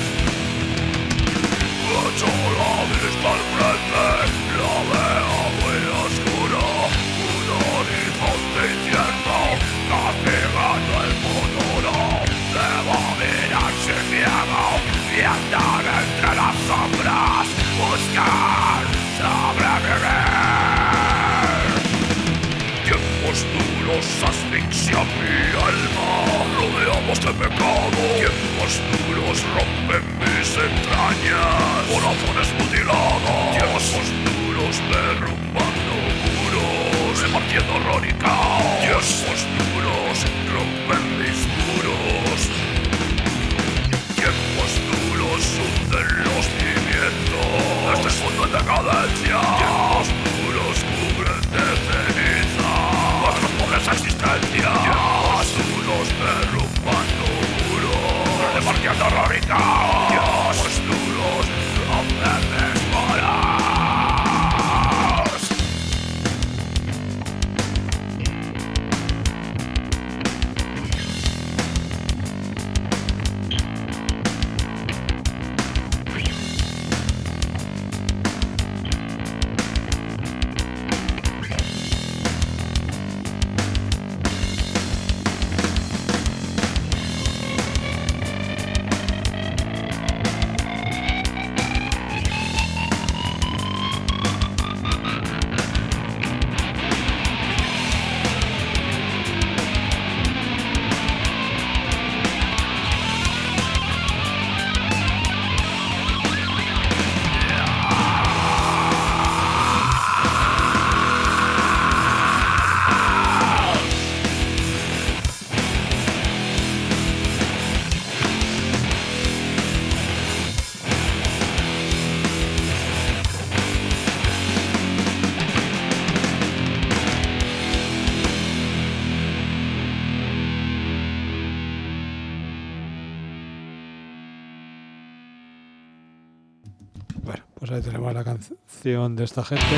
Echo la vista al frente, la veo muy oscura, un horizonte incierto, castigando el futuro. Debo mirar sin miedo y andar entre las sombras, buscar sobrevivir. Tiempos duros asfixian mi alma, rodeamos de pecado. Tiempos duros rompen mis entrañas, corazones mutilados. Tiempos duros derrumbando muros, repartiendo horror y caos. Tiempos duros rompen mis muros. Tiempos duros hunden los cimientos de este mundo en decadencia. Tiempos duros cubren de ceniza nuestras pobres existencias. Tiempos duros derrumbando muros, repartiendo horror y caos. Tiempos duros rompen esporas. Bueno, pues ahí tenemos la canción de esta gente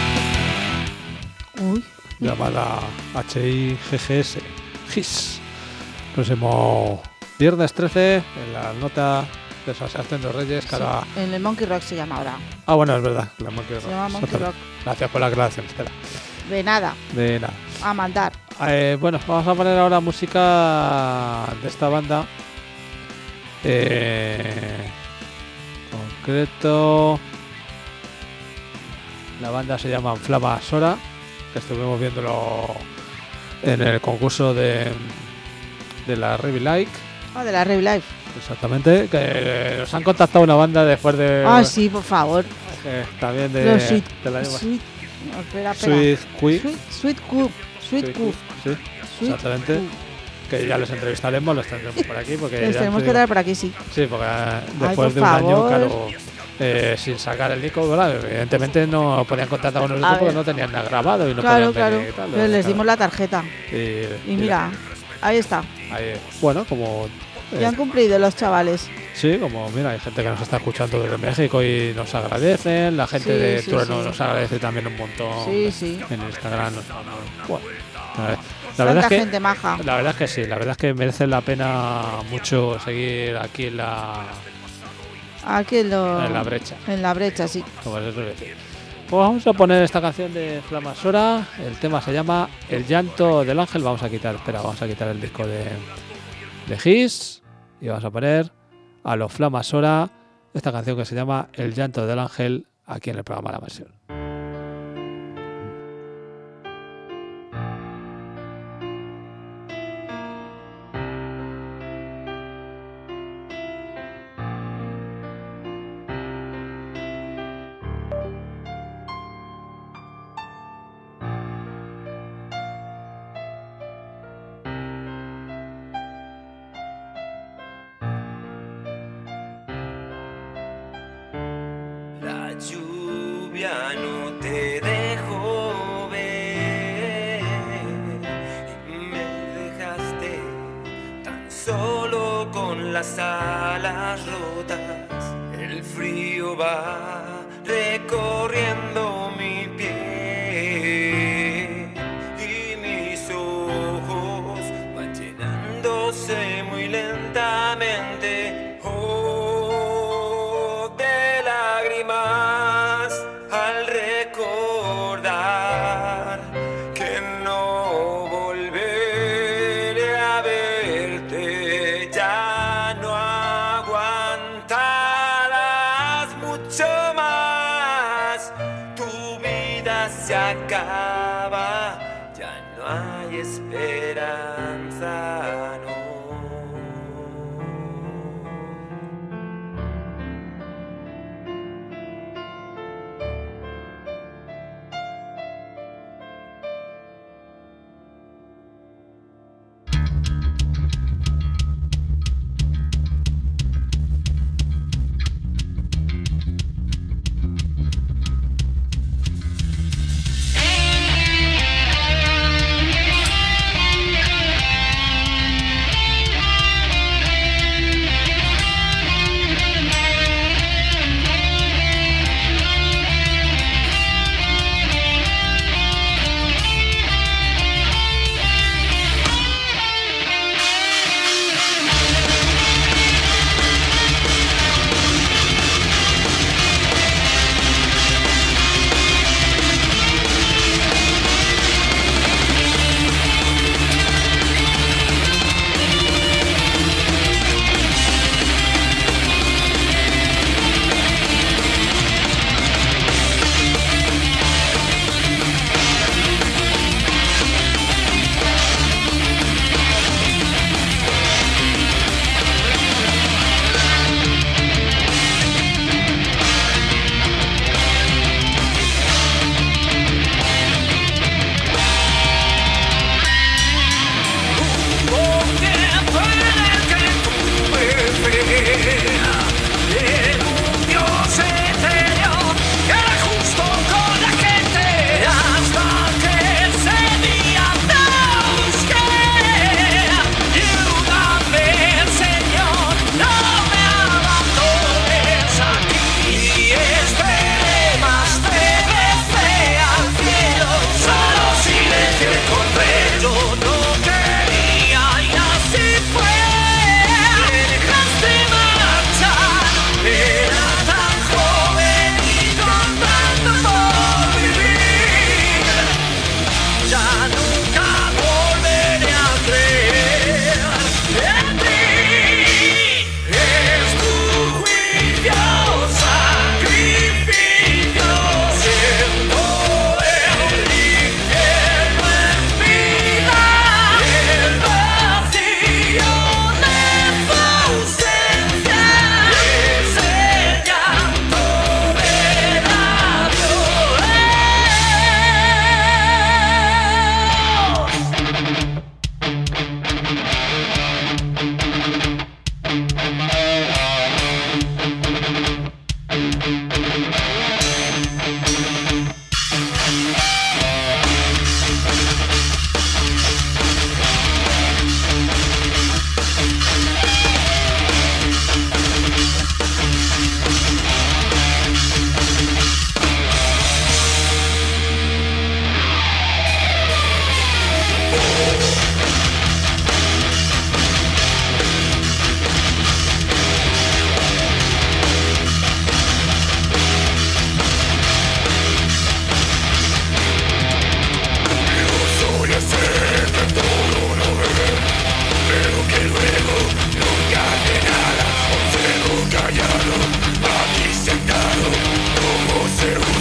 Uy. llamada H I G G S, G I S. Próximo viernes trece en la nota de San Sebastián de los Reyes. Cara... Sí, en el Monkey Rock se llama ahora. Ah, bueno, es verdad. La Monkey Se Rock. llama Monkey Rock. Gracias por la aclaración, Estela. De nada, De nada. a mandar. Eh, bueno, vamos a poner ahora música de esta banda. Eh, concreto, la banda se llama Flama Sora, que estuvimos viéndolo en el concurso de, de la Revy Like. Ah, de la Rev Life. Exactamente, que nos han contactado una banda después de. Ah, sí, por favor. eh, también de, Los sweet, de la sweet, no, espera, espera. Sweet Quick. Sweet, sweet Coop. Sweet Sweet Coop. Sí, Sweet exactamente. Coop. Que ya les entrevistaremos, los tendremos por aquí. Porque Les ya tenemos te que digo- traer por aquí, sí. Sí, porque eh, por después de un año, favor. claro, eh, sin sacar el disco, ¿verdad? Evidentemente no podían contactar con nosotros A porque ver. no tenían nada grabado y no Claro, podían claro. venir y tal. Pero les claro. dimos la tarjeta. Y, Y mira, ahí está. ahí, bueno, como. eh, Ya han cumplido los chavales. sí, como mira, hay gente que nos está escuchando desde México y nos agradecen. La gente Sí, de sí, Trueno sí. nos agradece también un montón. Sí, sí. En Instagram. Nos, nos- bueno, a ver, la Tanta verdad es que. gente maja. La verdad es que sí, la verdad es que merece la pena mucho seguir aquí en la, Aquí en, lo- en la brecha. En la brecha, sí. Como se suele decir. Pues vamos a poner esta canción de Flama Sora. El tema se llama El llanto del ángel. Vamos a quitar, espera, vamos a quitar el disco de, de Gis y vamos a poner a los Flama Sora esta canción que se llama El llanto del ángel aquí en el programa La Mansión. La lluvia no te dejó ver, me dejaste tan solo con las alas rotas. El frío va recorriendo mi piel. no hay esperanza, no.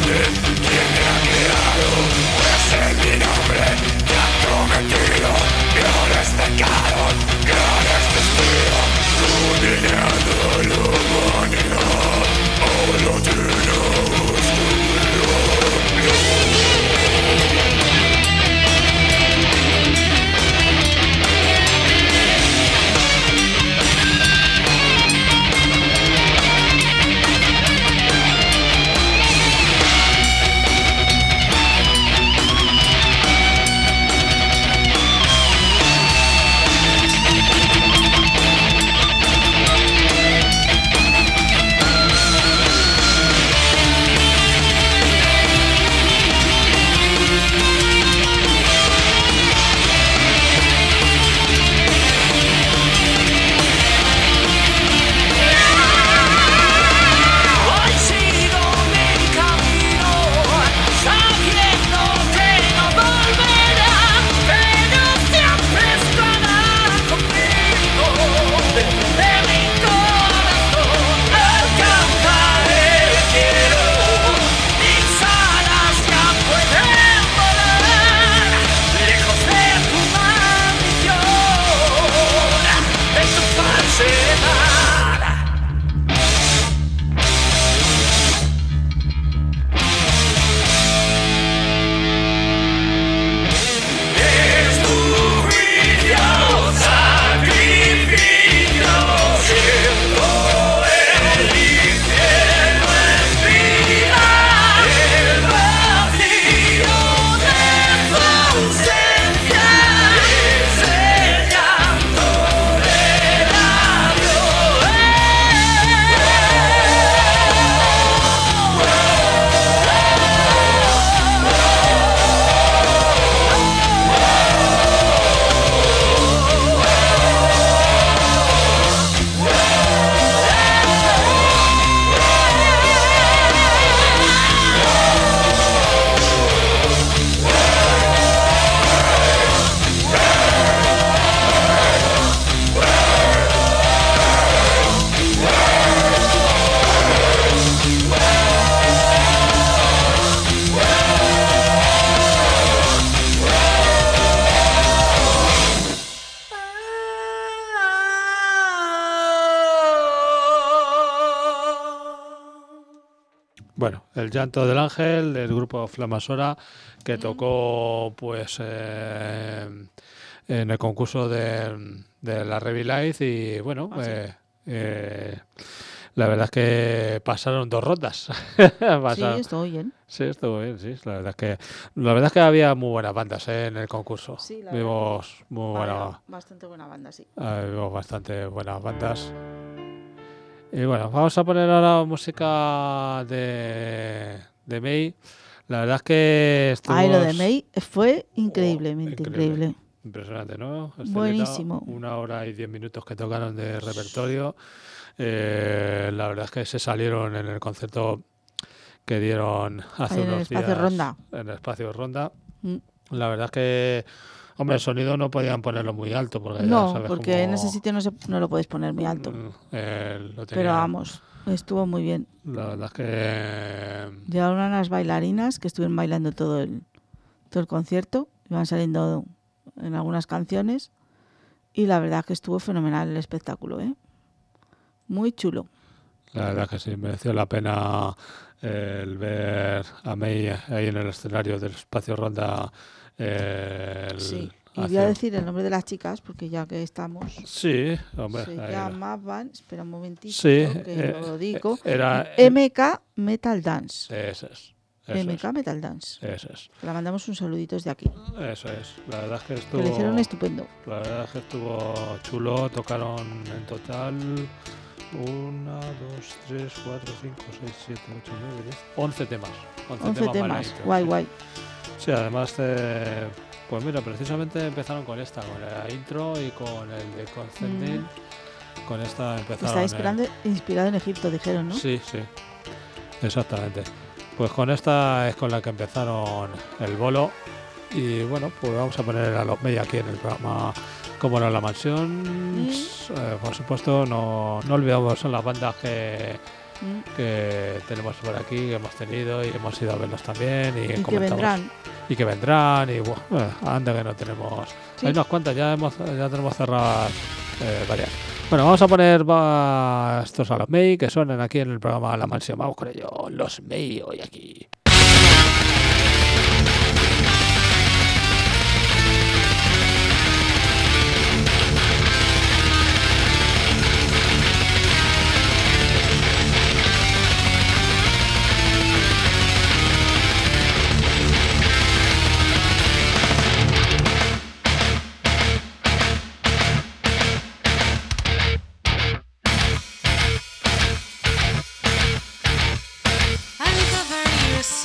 Quién me ha creado, ese es mi nombre, te ha prometido. bueno, El llanto del ángel, del grupo Flamasora, que tocó pues eh, en el concurso de, de la Revilife y bueno, Ah, sí. eh, eh, la verdad es que pasaron dos rondas. Sí, Pasaron- estuvo bien. Sí, estuvo bien, sí. La verdad es que la verdad es que había muy buenas bandas eh, en el concurso. Sí, la Vimos muy buena, Había bastante buena banda, sí. ah, vimos bastante buenas bandas. Y bueno, vamos a poner ahora música de, de May. La verdad es que estuvimos... Ay, lo de May fue increíblemente increíble. increíble. Impresionante, ¿no? Estelita, Buenísimo. Una hora y diez minutos que tocaron de repertorio. Eh, la verdad es que se salieron en el concierto que dieron hace Ahí en el unos espacio días Ronda. en el espacio Ronda. Mm. La verdad es que, hombre, el sonido no podían ponerlo muy alto porque ya No, sabes porque cómo, en ese sitio no, se, no lo puedes poner muy alto. mm, eh, lo Pero tenían. vamos, estuvo muy bien. La verdad es que Llegaron unas bailarinas que estuvieron bailando todo el, todo el concierto. Iban saliendo en algunas canciones. Y la verdad que estuvo fenomenal el espectáculo, ¿eh? Muy chulo. La verdad que sí, mereció la pena eh, el ver a May ahí en el escenario del espacio Ronda. eh, el Sí. Y hace- voy a decir el nombre de las chicas, porque ya que estamos... Sí, hombre. Se ahí- llamaban... Espera un momentito, Sí, que eh, lo digo. era- M K Metal Dance. Eso es. Eso M es. K Metal Dance. Eso es. Le mandamos un saludito desde aquí. Eso es. La verdad es que Que estuvo. le hicieron estupendo. La verdad es que estuvo chulo. Tocaron en total uno, dos, tres, cuatro, cinco, seis, siete, ocho, nueve, diez, once temas. once, once temas. temas. bailaditos, Guay, sí. guay. Sí, además, eh, pues mira, precisamente empezaron con esta, con la intro y con el de Constantine. Con esta empezaron. Está eh, inspirando, inspirado en Egipto, dijeron, ¿no? Sí, sí, exactamente. Pues con esta es con la que empezaron el bolo. Y bueno, pues vamos a poner a los May aquí en el programa Como no la mansión. Mm. Eh, por supuesto, no, no olvidamos, son las bandas que, Mm. que tenemos por aquí, que hemos tenido y hemos ido a verlos también. Y, Y que comentamos- vendrán. Y que vendrán. Y bueno, eh, anda que no tenemos. Sí. Hay unas cuantas, ya, hemos, ya tenemos cerradas eh, varias. Bueno, vamos a poner va, estos a los May que suenan aquí en el programa La Mansión. Vamos con ellos, los May hoy aquí. Uncover your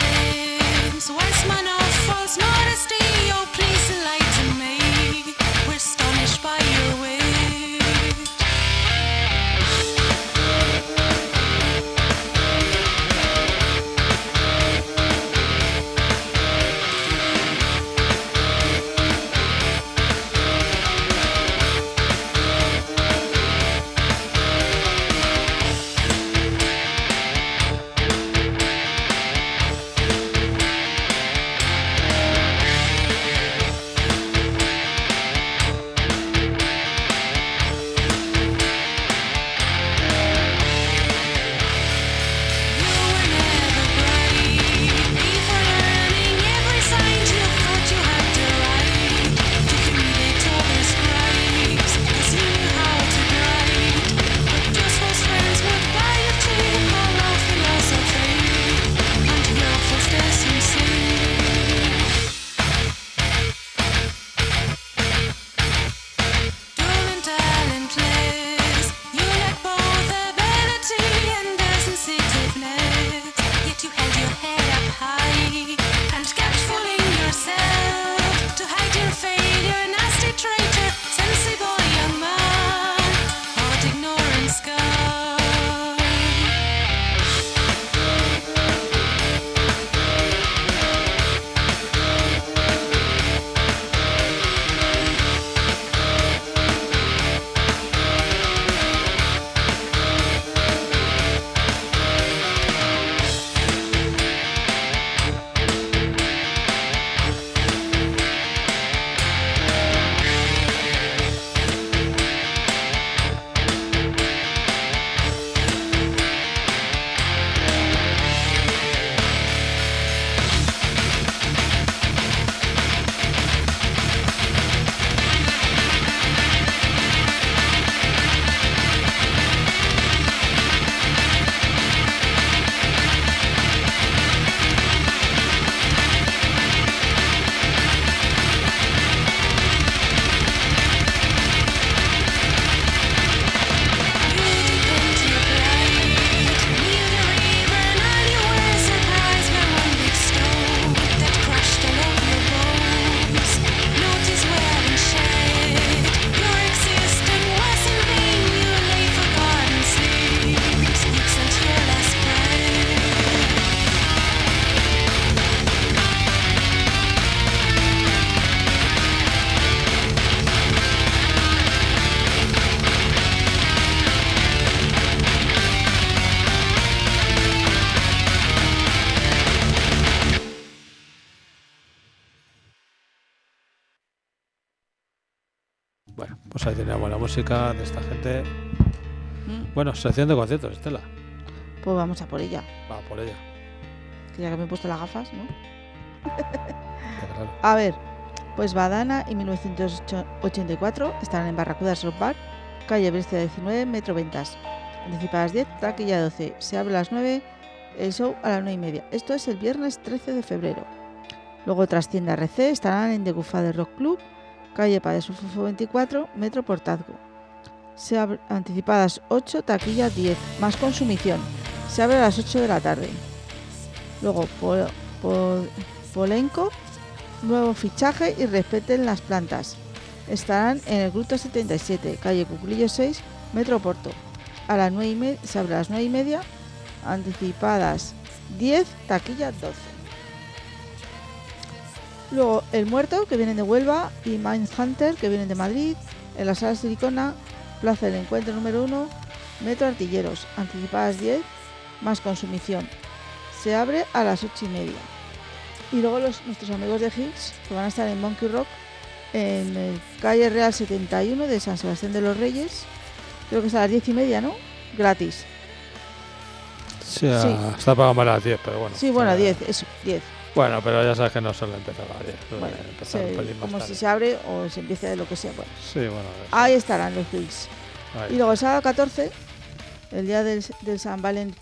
Bueno, pues ahí teníamos la música de esta gente. Mm. Bueno, sección de conciertos, Estela. Pues vamos a por ella. Va por ella. Que ya que me he puesto las gafas, ¿no? Está claro. A ver, pues Badana y mil novecientos ochenta y cuatro estarán en Barracudas Rock Bar, calle Brescia diecinueve, Metro Ventas. Anticipadas diez, taquilla doce. Se abre a las nueve, el show a las nueve y media. Esto es el viernes trece de febrero. Luego otras tiendas R C estarán en The Gufade Rock Club, calle Padre Sufofo veinticuatro, Metro Portazgo. Se abre anticipadas ocho, taquilla diez, más consumición. Se abre a las ocho de la tarde. Luego Pol, Pol, Polenco, nuevo fichaje y respeten las plantas. Estarán en el Gruta setenta y siete, calle Cuclillo seis, Metro Porto. A las nueve y media, se abre a las nueve y media, anticipadas diez, taquilla doce. Luego El Muerto, que vienen de Huelva, y Mindhunter, que vienen de Madrid, en la sala Silicona, Plaza del Encuentro número uno, Metro Artilleros, anticipadas diez, más consumición. Se abre a las ocho y media. Y luego los, nuestros amigos de Higgs, que van a estar en Monkey Rock, en el calle Real setenta y uno de San Sebastián de los Reyes, creo que es a las diez y media, ¿no? Gratis. Sí, Sí. está pagado mal a las diez, pero bueno. Sí, bueno, Eh, diez, eso, diez. Bueno, pero ya sabes que no suele empezar a las diez. Suele Bueno, empezar un se- pelín más como tarde. si se abre o se empieza de lo que sea. Bueno, Sí, bueno. ahí estarán los Higgs. ahí. Y luego el sábado catorce, el día del, del San Valentín,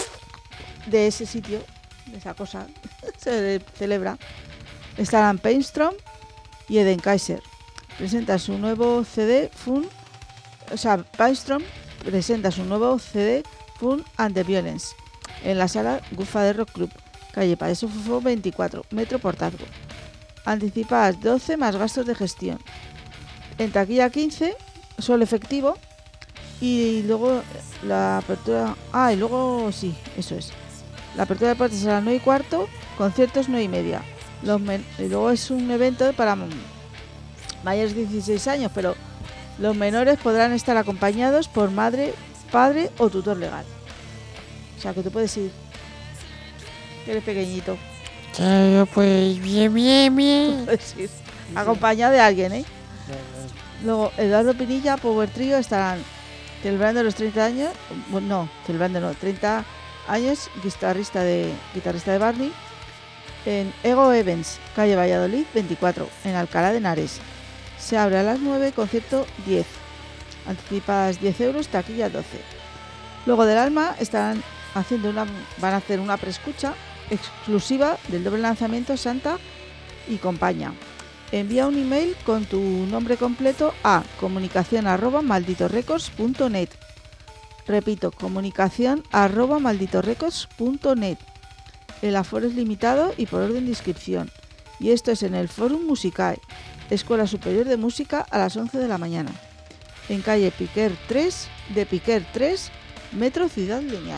de ese sitio, de esa cosa, se celebra, estarán Painstrom y Eden Kaiser. Presenta su nuevo C D, Fun, o sea, Painstrom presenta su nuevo C D, Fun and the Violence, en la sala Gufade Rock Club, calle Padre Sufofo veinticuatro, Metro Portazgo. Anticipadas doce más gastos de gestión. En taquilla quince, solo efectivo. Y luego la apertura... Ah, y luego sí, eso es. La apertura de puertas a las nueve y cuarto, conciertos nueve y media. Los men- y luego es un evento para m- mayores de dieciséis años, pero los menores podrán estar acompañados por madre, padre o tutor legal. O sea, que tú puedes ir. Que eres pequeñito. pues bien, bien, bien. Puedes ir. Acompañado de alguien, ¿eh? Luego, Eduardo Pinilla, Power Trio estarán celebrando los treinta años, bueno, no, celebrando no, treinta años, guitarrista de guitarrista de Barney, en Ego Events, calle Valladolid veinticuatro, en Alcalá de Henares. Se abre a las nueve, concierto diez. Anticipadas diez euros, taquilla doce. Luego del Alma estarán haciendo una, van a hacer una preescucha exclusiva del doble lanzamiento Santa y Compañía. Envía un email con tu nombre completo a comunicación arroba malditorecords punto net. Repito, comunicación arroba malditorecords punto net. El aforo es limitado y por orden de inscripción. Y esto es en el Fórum Musicae, Escuela Superior de Música, a las once de la mañana. En calle Piquer tres, de Piquer tres, Metro Ciudad Lineal.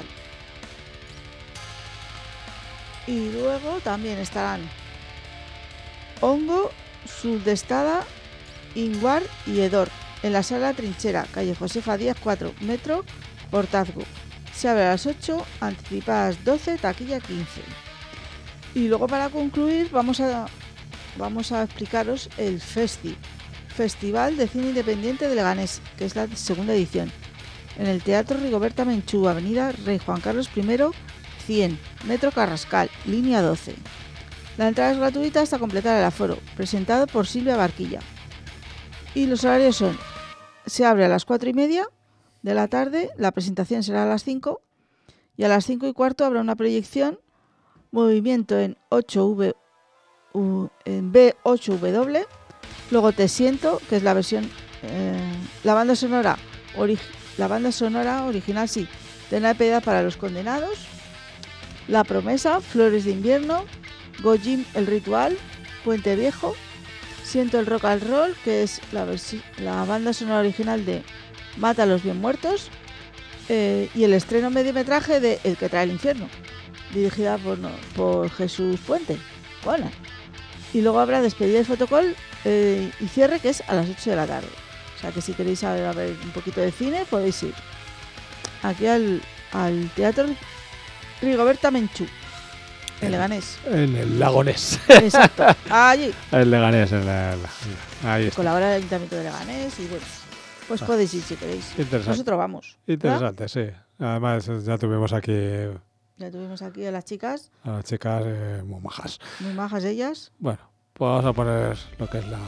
Y luego también estarán Hongo, Sudestada, Inguar y Edor, en la sala Trinchera, calle Josefa Díaz cuatro, Metro Portazgo. Se abre a las ocho, anticipadas doce, taquilla quince. Y luego para concluir vamos a, vamos a explicaros el Festi, Festival de Cine Independiente de Leganés, que es la segunda edición, en el Teatro Rigoberta Menchú, Avenida Rey Juan Carlos I, cien, Metro Carrascal, línea doce. La entrada es gratuita hasta completar el aforo, presentado por Silvia Barquilla. Y los horarios son, se abre a las cuatro y media de la tarde, la presentación será a las cinco, y a las cinco y cuarto habrá una proyección, movimiento en, ocho V, U, en B ocho W, luego Te Siento, que es la versión, eh, la banda sonora, ori, la banda sonora original, sí, de Una Piedad para los Condenados, La Promesa, Flores de Invierno, Gojim El Ritual, Puente Viejo, Siento el Rock and Roll, que es la, versi- la banda sonora original de Mata a los Bien Muertos, eh, y el estreno mediometraje de El que trae el infierno, dirigida por, no, por Jesús Puente. Bueno, y luego habrá despedida y fotocall eh, y cierre, que es a las ocho de la tarde. O sea que si queréis saber a ver un poquito de cine, podéis ir aquí al, al Teatro Rigoberta Menchú. En Leganés. En el Lagonés. Exacto. Allí. El Leganés, en el, ahí está. Colabora el Ayuntamiento de Leganés y bueno, pues Ah. podéis ir si queréis. Interesante. Nosotros vamos. ¿verdad? Interesante, sí. Además, ya tuvimos aquí Ya tuvimos aquí a las chicas, a las chicas eh, muy majas. muy majas ellas. Bueno, pues vamos a poner lo que es la.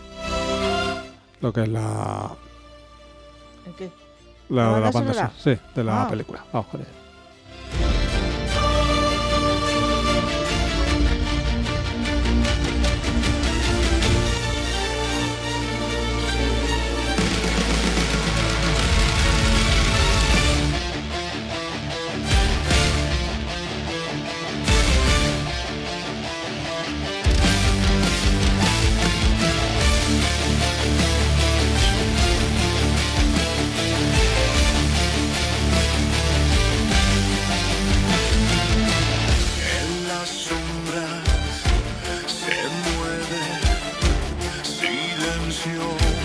Lo que es la. ¿El qué? La, ¿La de la banda banda sonora? sonora, sí, de la Ah. película. Vamos con ella. En las sombras se mueve silencio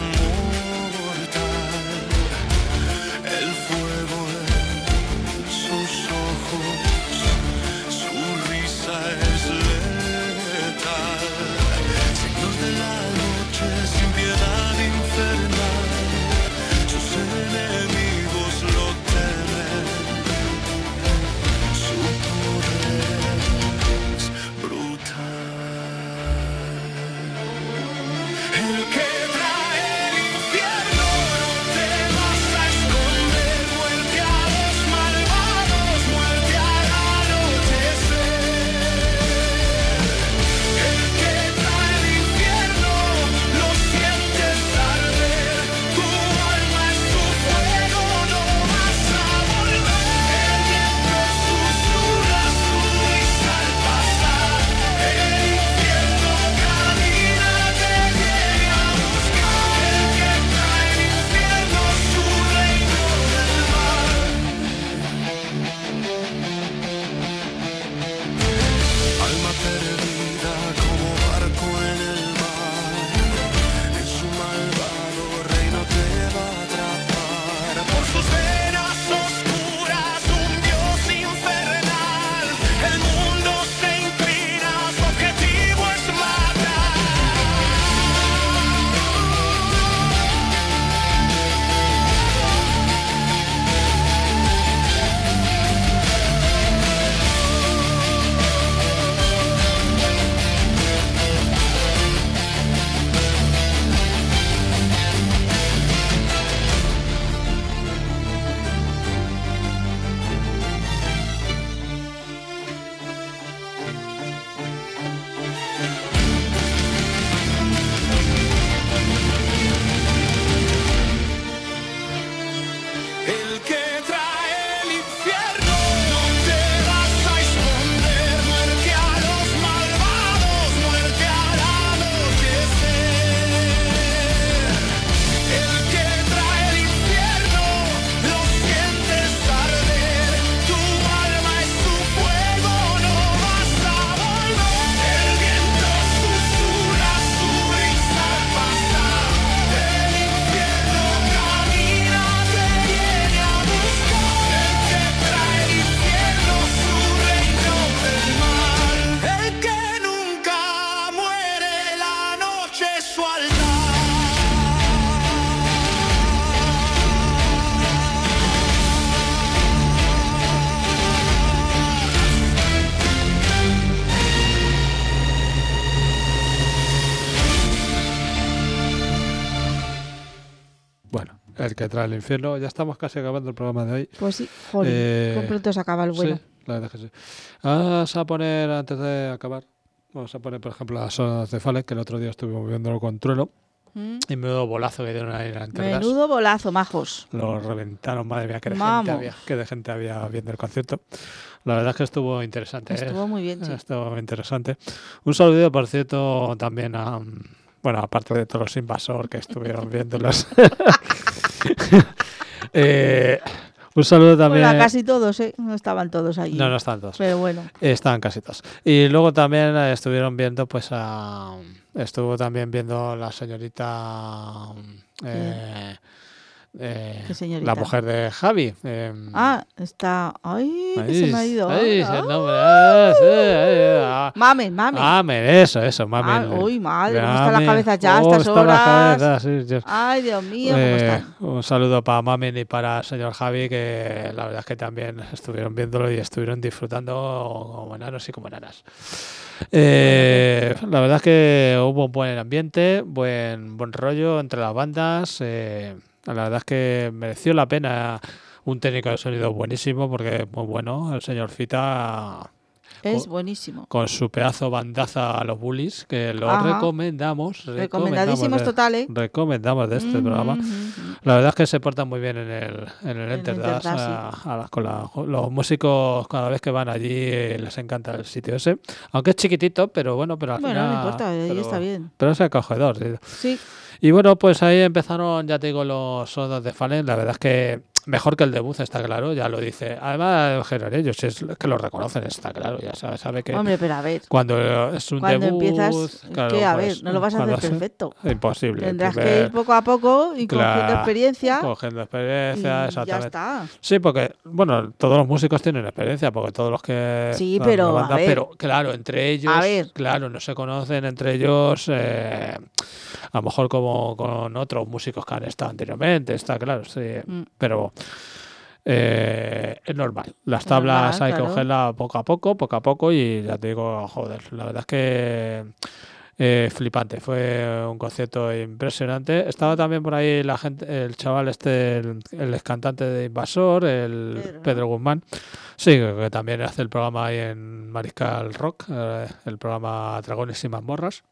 mortal. El fuego en sus ojos, su risa es letal. Señor de la noche sin piedad infernal, sus enemigos lo temen. Su poder es brutal. El que trae el infierno, no te vas a esconder. Muerte a los malvados, muerte al anochecer. El que trae el infierno, lo sientes arder. Tu alma es su fuego, no vas a volver. El viento susurra su risa al pasar. El infierno camina, te viene a buscar. El que trae el infierno, su reino del mal. Alma perdida como barco en el mar, en su malvado reino te va a atrapar. Por sus venas oscuras un dios infernal, el mundo se inclina, su objetivo es matar. El que trae el infierno, no te vas a esconder. Muerte a los malvados, muerte al anochecer. El que trae el infierno, lo sientes arder. Tu alma es su fuego, no vas a volver. El viento susurra su risa al pasar. El infierno camina, te viene a buscar. El que trae el infierno, su reino del mal. El que nunca muere, la noche es su altar. Bueno, el que trae el infierno. Ya estamos casi acabando el programa de hoy. Pues sí, joder, Eh, con pronto se acaba el bueno. Sí, la verdad es que sí. Vamos a poner, antes de acabar, vamos a poner, por ejemplo, las Sonas de Falek, que el otro día estuvimos viéndolo con Trueno. Mm. Y menudo bolazo que dieron ahí en la Internet. Menudo bolazo, majos. Lo reventaron, madre mía, que de, gente Vamos. había, que de gente había viendo el concierto. La verdad es que estuvo interesante. ¿eh? Estuvo muy bien, sí. Estuvo muy interesante. Un saludo, por cierto, también a... Bueno, aparte de todos los invasores que estuvieron viéndolos. eh, un saludo también... Bueno, casi todos, ¿eh? No estaban todos allí. No, no están todos. Pero bueno. Estaban casi todos. Y luego también eh, estuvieron viendo, pues, a... Estuvo también viendo la señorita... Eh, Eh, ¿Qué señorita? la mujer de Javi. Eh, Ah, está... Ay, que ahí, se me ha ido. ahí, Ah. el nombre. Ah, sí, ahí, ah. Mamen, mamen. Mamen, eso, eso, Mamen. Ah, uy, madre, ¿cómo está la Mamen. cabeza ya a Oh, estas está la horas? cabeza, sí, sí. Ay, Dios mío, ¿cómo Eh, están? un saludo para Mamen y para el señor Javi, que la verdad es que también estuvieron viéndolo y estuvieron disfrutando como enanos y como enanas. Eh, la verdad es que hubo un buen ambiente, buen, buen rollo entre las bandas. Eh, la verdad es que mereció la pena. Un técnico de sonido buenísimo, porque muy bueno, el señor Fita. Es con, buenísimo. Con su pedazo bandaza a los bullies, que lo Ajá. recomendamos. Recomendadísimos de, total, ¿eh? Recomendamos de este Mm, programa. mm, mm. La verdad es que se portan muy bien en el, en el En el Enterdas. Enterdas, a- a las- con la- los músicos, cada vez que van allí, eh, les encanta el sitio ese. Aunque es chiquitito, pero bueno, pero al Bueno, final. no importa, ahí pero, está bien. Pero es acogedor. Sí. Sí, Y bueno, pues ahí empezaron, ya te digo, los sodos de Fallen. La verdad es que mejor que el debut, está claro, ya lo dice. Además, Gerard, ellos es que lo reconocen, está claro, ya sabe, sabe que hombre, pero a ver, cuando es un cuando debut. empiezas, claro, que a pues, ver, no lo vas a hacer cuando hace- perfecto. Imposible. Tendrás primer- que ir poco a poco y Claro, cogiendo experiencia Cogiendo y experiencia, ya exactamente. está. Sí, porque, bueno, todos los músicos tienen experiencia, porque todos los que... Sí, la- pero, la a banda, ver. pero claro, entre ellos, A ver. claro, no se conocen entre ellos, eh, a lo mejor como con otros músicos que han estado anteriormente, está claro, sí, Mm. pero... eh, es normal. Las tablas normal, hay que claro. cogerlas poco a poco, poco a poco, y ya te digo, joder, la verdad es que eh, flipante, fue un concierto impresionante. Estaba también por ahí la gente, el chaval este, el, el ex cantante de Invasor, el Pedro, ¿no? Pedro Guzmán, sí, que, que también hace el programa ahí en Mariscal Rock, eh, el programa Dragones y Mazmorras.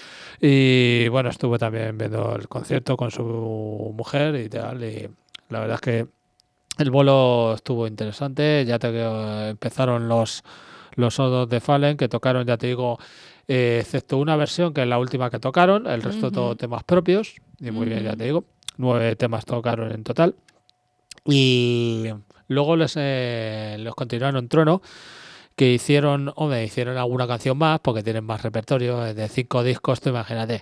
Y bueno, estuve también viendo el concierto con su mujer y tal, y la verdad es que el bolo estuvo interesante. Ya te digo, empezaron los los Odos de Fallen, que tocaron, ya te digo, eh, excepto una versión que es la última que tocaron, el resto Ujú. todo temas propios, y muy bien, ya Ujú. te digo, nueve temas tocaron en total. Y luego les, eh, los continuaron Trono, que hicieron, hombre, hicieron alguna canción más, porque tienen más repertorio, de cinco discos, tú imagínate.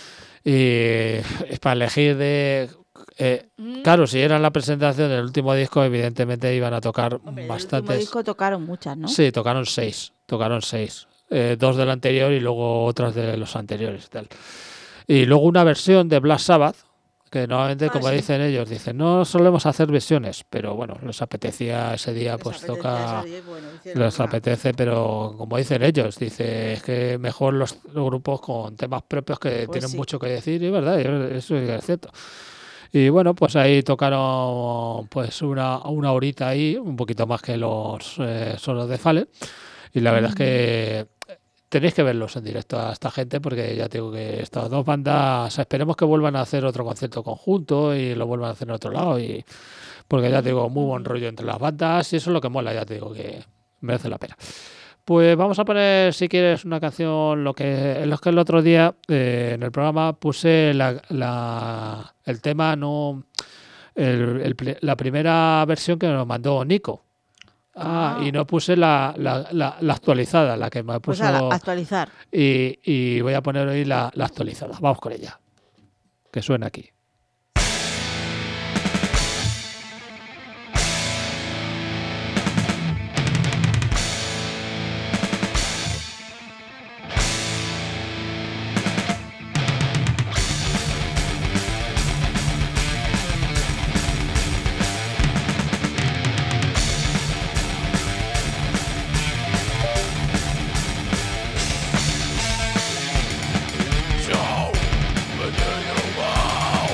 Y es para elegir de... eh, Mm. claro, si era la presentación del último disco, evidentemente iban a tocar Hombre, del último bastantes. disco tocaron muchas, ¿no? Sí, tocaron seis. Tocaron seis. Eh, dos del anterior y luego otras de los anteriores. y Tal. Y luego una versión de Black Sabbath, que normalmente, Ah, como sí. dicen ellos, dicen, no solemos hacer versiones, pero bueno, les apetecía ese día, Les pues apetecía toca. ese día y bueno, hicieron Les una. apetece, pero como dicen ellos, dice, es que mejor los, los grupos con temas propios que Pues tienen sí. mucho que decir, y es verdad, y eso es cierto. Y bueno, pues ahí tocaron pues una, una horita ahí, un poquito más que los eh, solos de Fallen. Y la verdad es que tenéis que verlos en directo a esta gente, porque ya tengo que estas dos bandas, esperemos que vuelvan a hacer otro concierto conjunto y lo vuelvan a hacer en otro lado. Y porque ya te digo, muy buen rollo entre las bandas, y eso es lo que mola, ya te digo que merece la pena. Pues vamos a poner, si quieres, una canción, lo que en lo que el otro día eh, en el programa puse la, la- el tema, no el- el pri- la primera versión que nos mandó Nico. Ah, Ah. y no puse la, la, la, la actualizada, la que me Pues puso. a la- actualizar. y, y voy a poner hoy la, la actualizada. Vamos con ella. Que suena aquí. So, but then you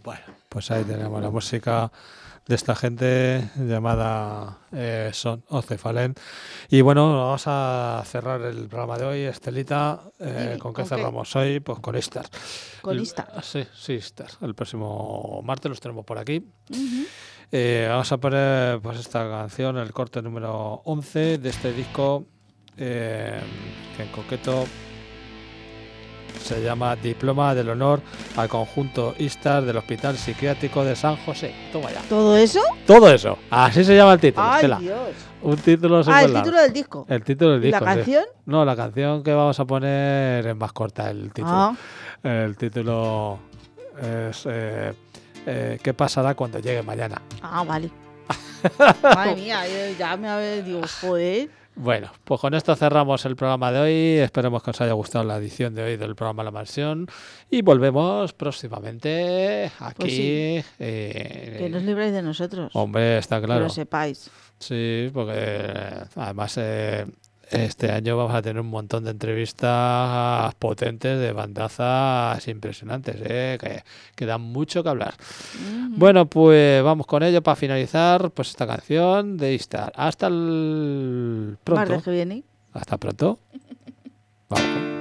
Bueno, pues ahí tenemos la música de esta gente llamada eh, Son of the Fallen. Y bueno, vamos a cerrar el programa de hoy, Estelita. Eh, Sí, ¿Con qué ¿con qué? cerramos hoy? Pues con Istar. Con El- Istar. Sí, sí, Istar. El próximo martes los tenemos por aquí. Ujú. Eh, vamos a poner pues esta canción, el corte número once de este disco, eh, que en concreto se llama Diploma del Honor al conjunto Istar del Hospital Psiquiátrico de San José. Toma ya. ¿Todo eso? Todo eso. Así se llama el título. ¡Ay, Estela. Dios! Un título Ah, súper el largo. título del disco. El título del ¿Y la disco. sí. canción? No, la canción que vamos a poner es más corta, el título. Ah, El título es eh, eh, ¿qué pasará cuando llegue mañana? ah, vale. Madre mía, yo ya me había digo, joder. Bueno, pues con esto cerramos el programa de hoy. Esperemos que os haya gustado la edición de hoy del programa La Mansión. Y volvemos próximamente aquí. Pues sí. eh, Que no os libréis de nosotros. Hombre, está Que claro. lo sepáis. Sí, porque eh, además eh, este año vamos a tener un montón de entrevistas potentes de bandazas impresionantes, eh, que, que dan mucho que hablar. Ujú. Bueno, pues vamos con ello para finalizar pues esta canción de Istar. Hasta el pronto. Martes que viene. Hasta pronto. Vamos.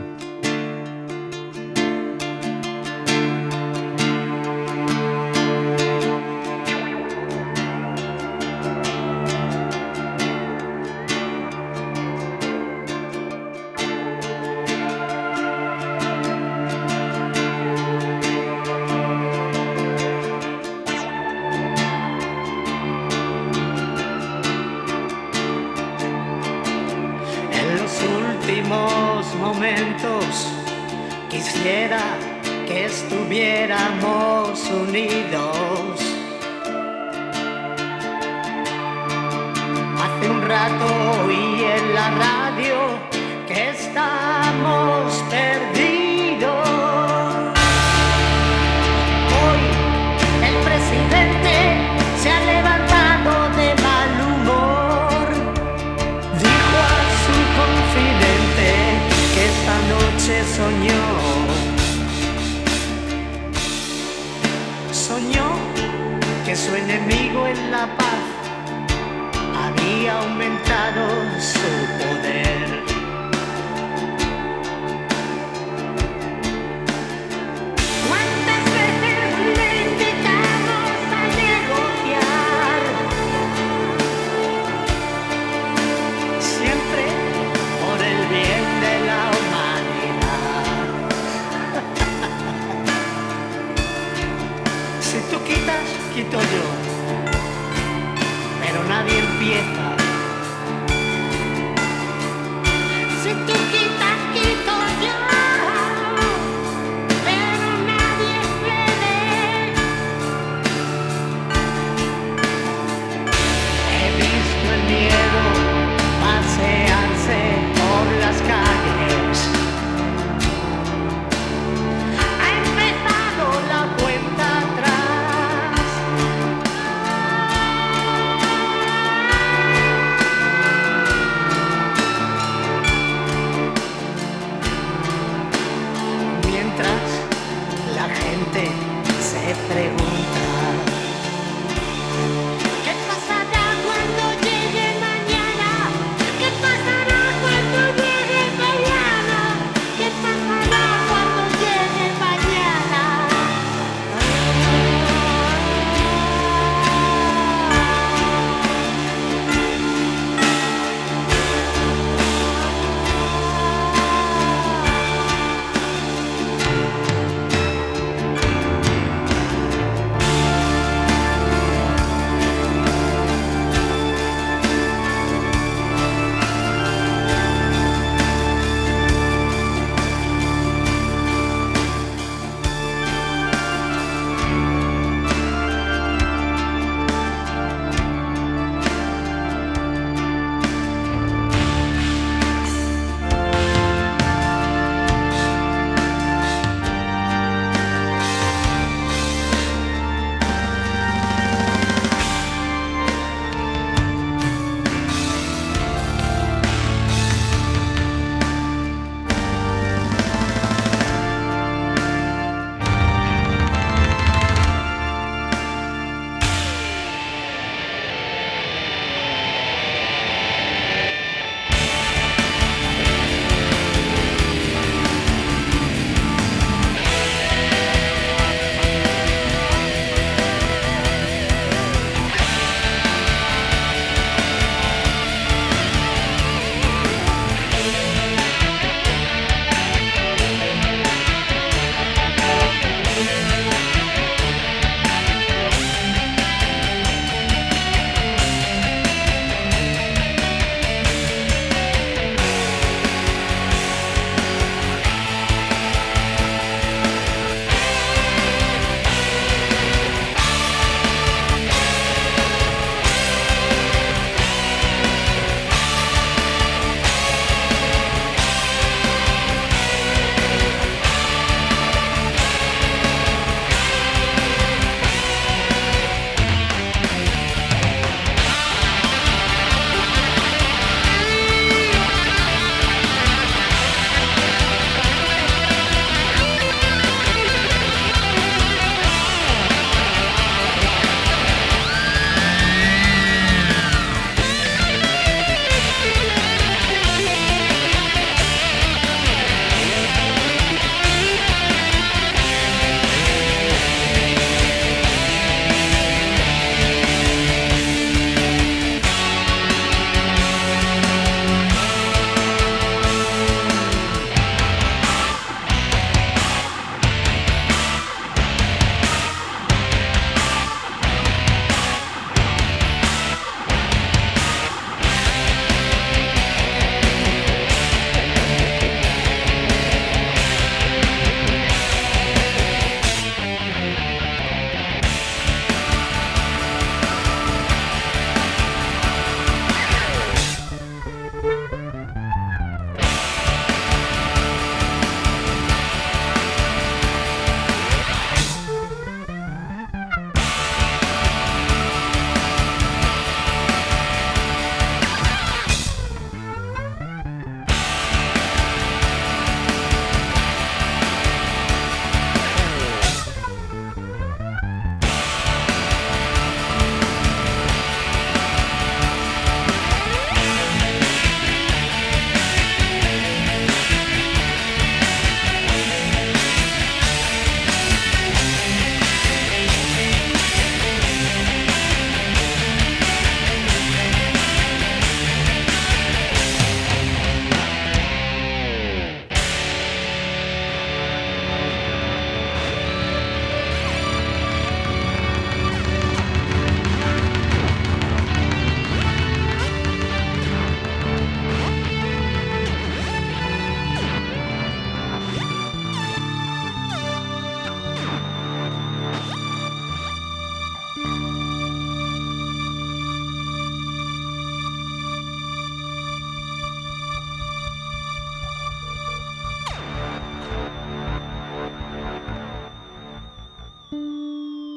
En los últimos momentos quisiera que estuviéramos unidos. Hace un rato oí en la radio que estamos perdidos. Hoy el presidente se ha levantado de mal humor. Dijo a su confidente que esta noche soñó. Soñó que su enemigo en la paz había aumentado su poder. ¿Cuántas veces le invitamos a negociar? Siempre por el bien de la humanidad. Si tú quitas, quito yo, pero nadie empieza. Si tú quitas, quito yo, pero nadie puede. He visto el miedo pasearse por las calles. Ha empezado la cuenta atrás. Mientras la gente se pregunta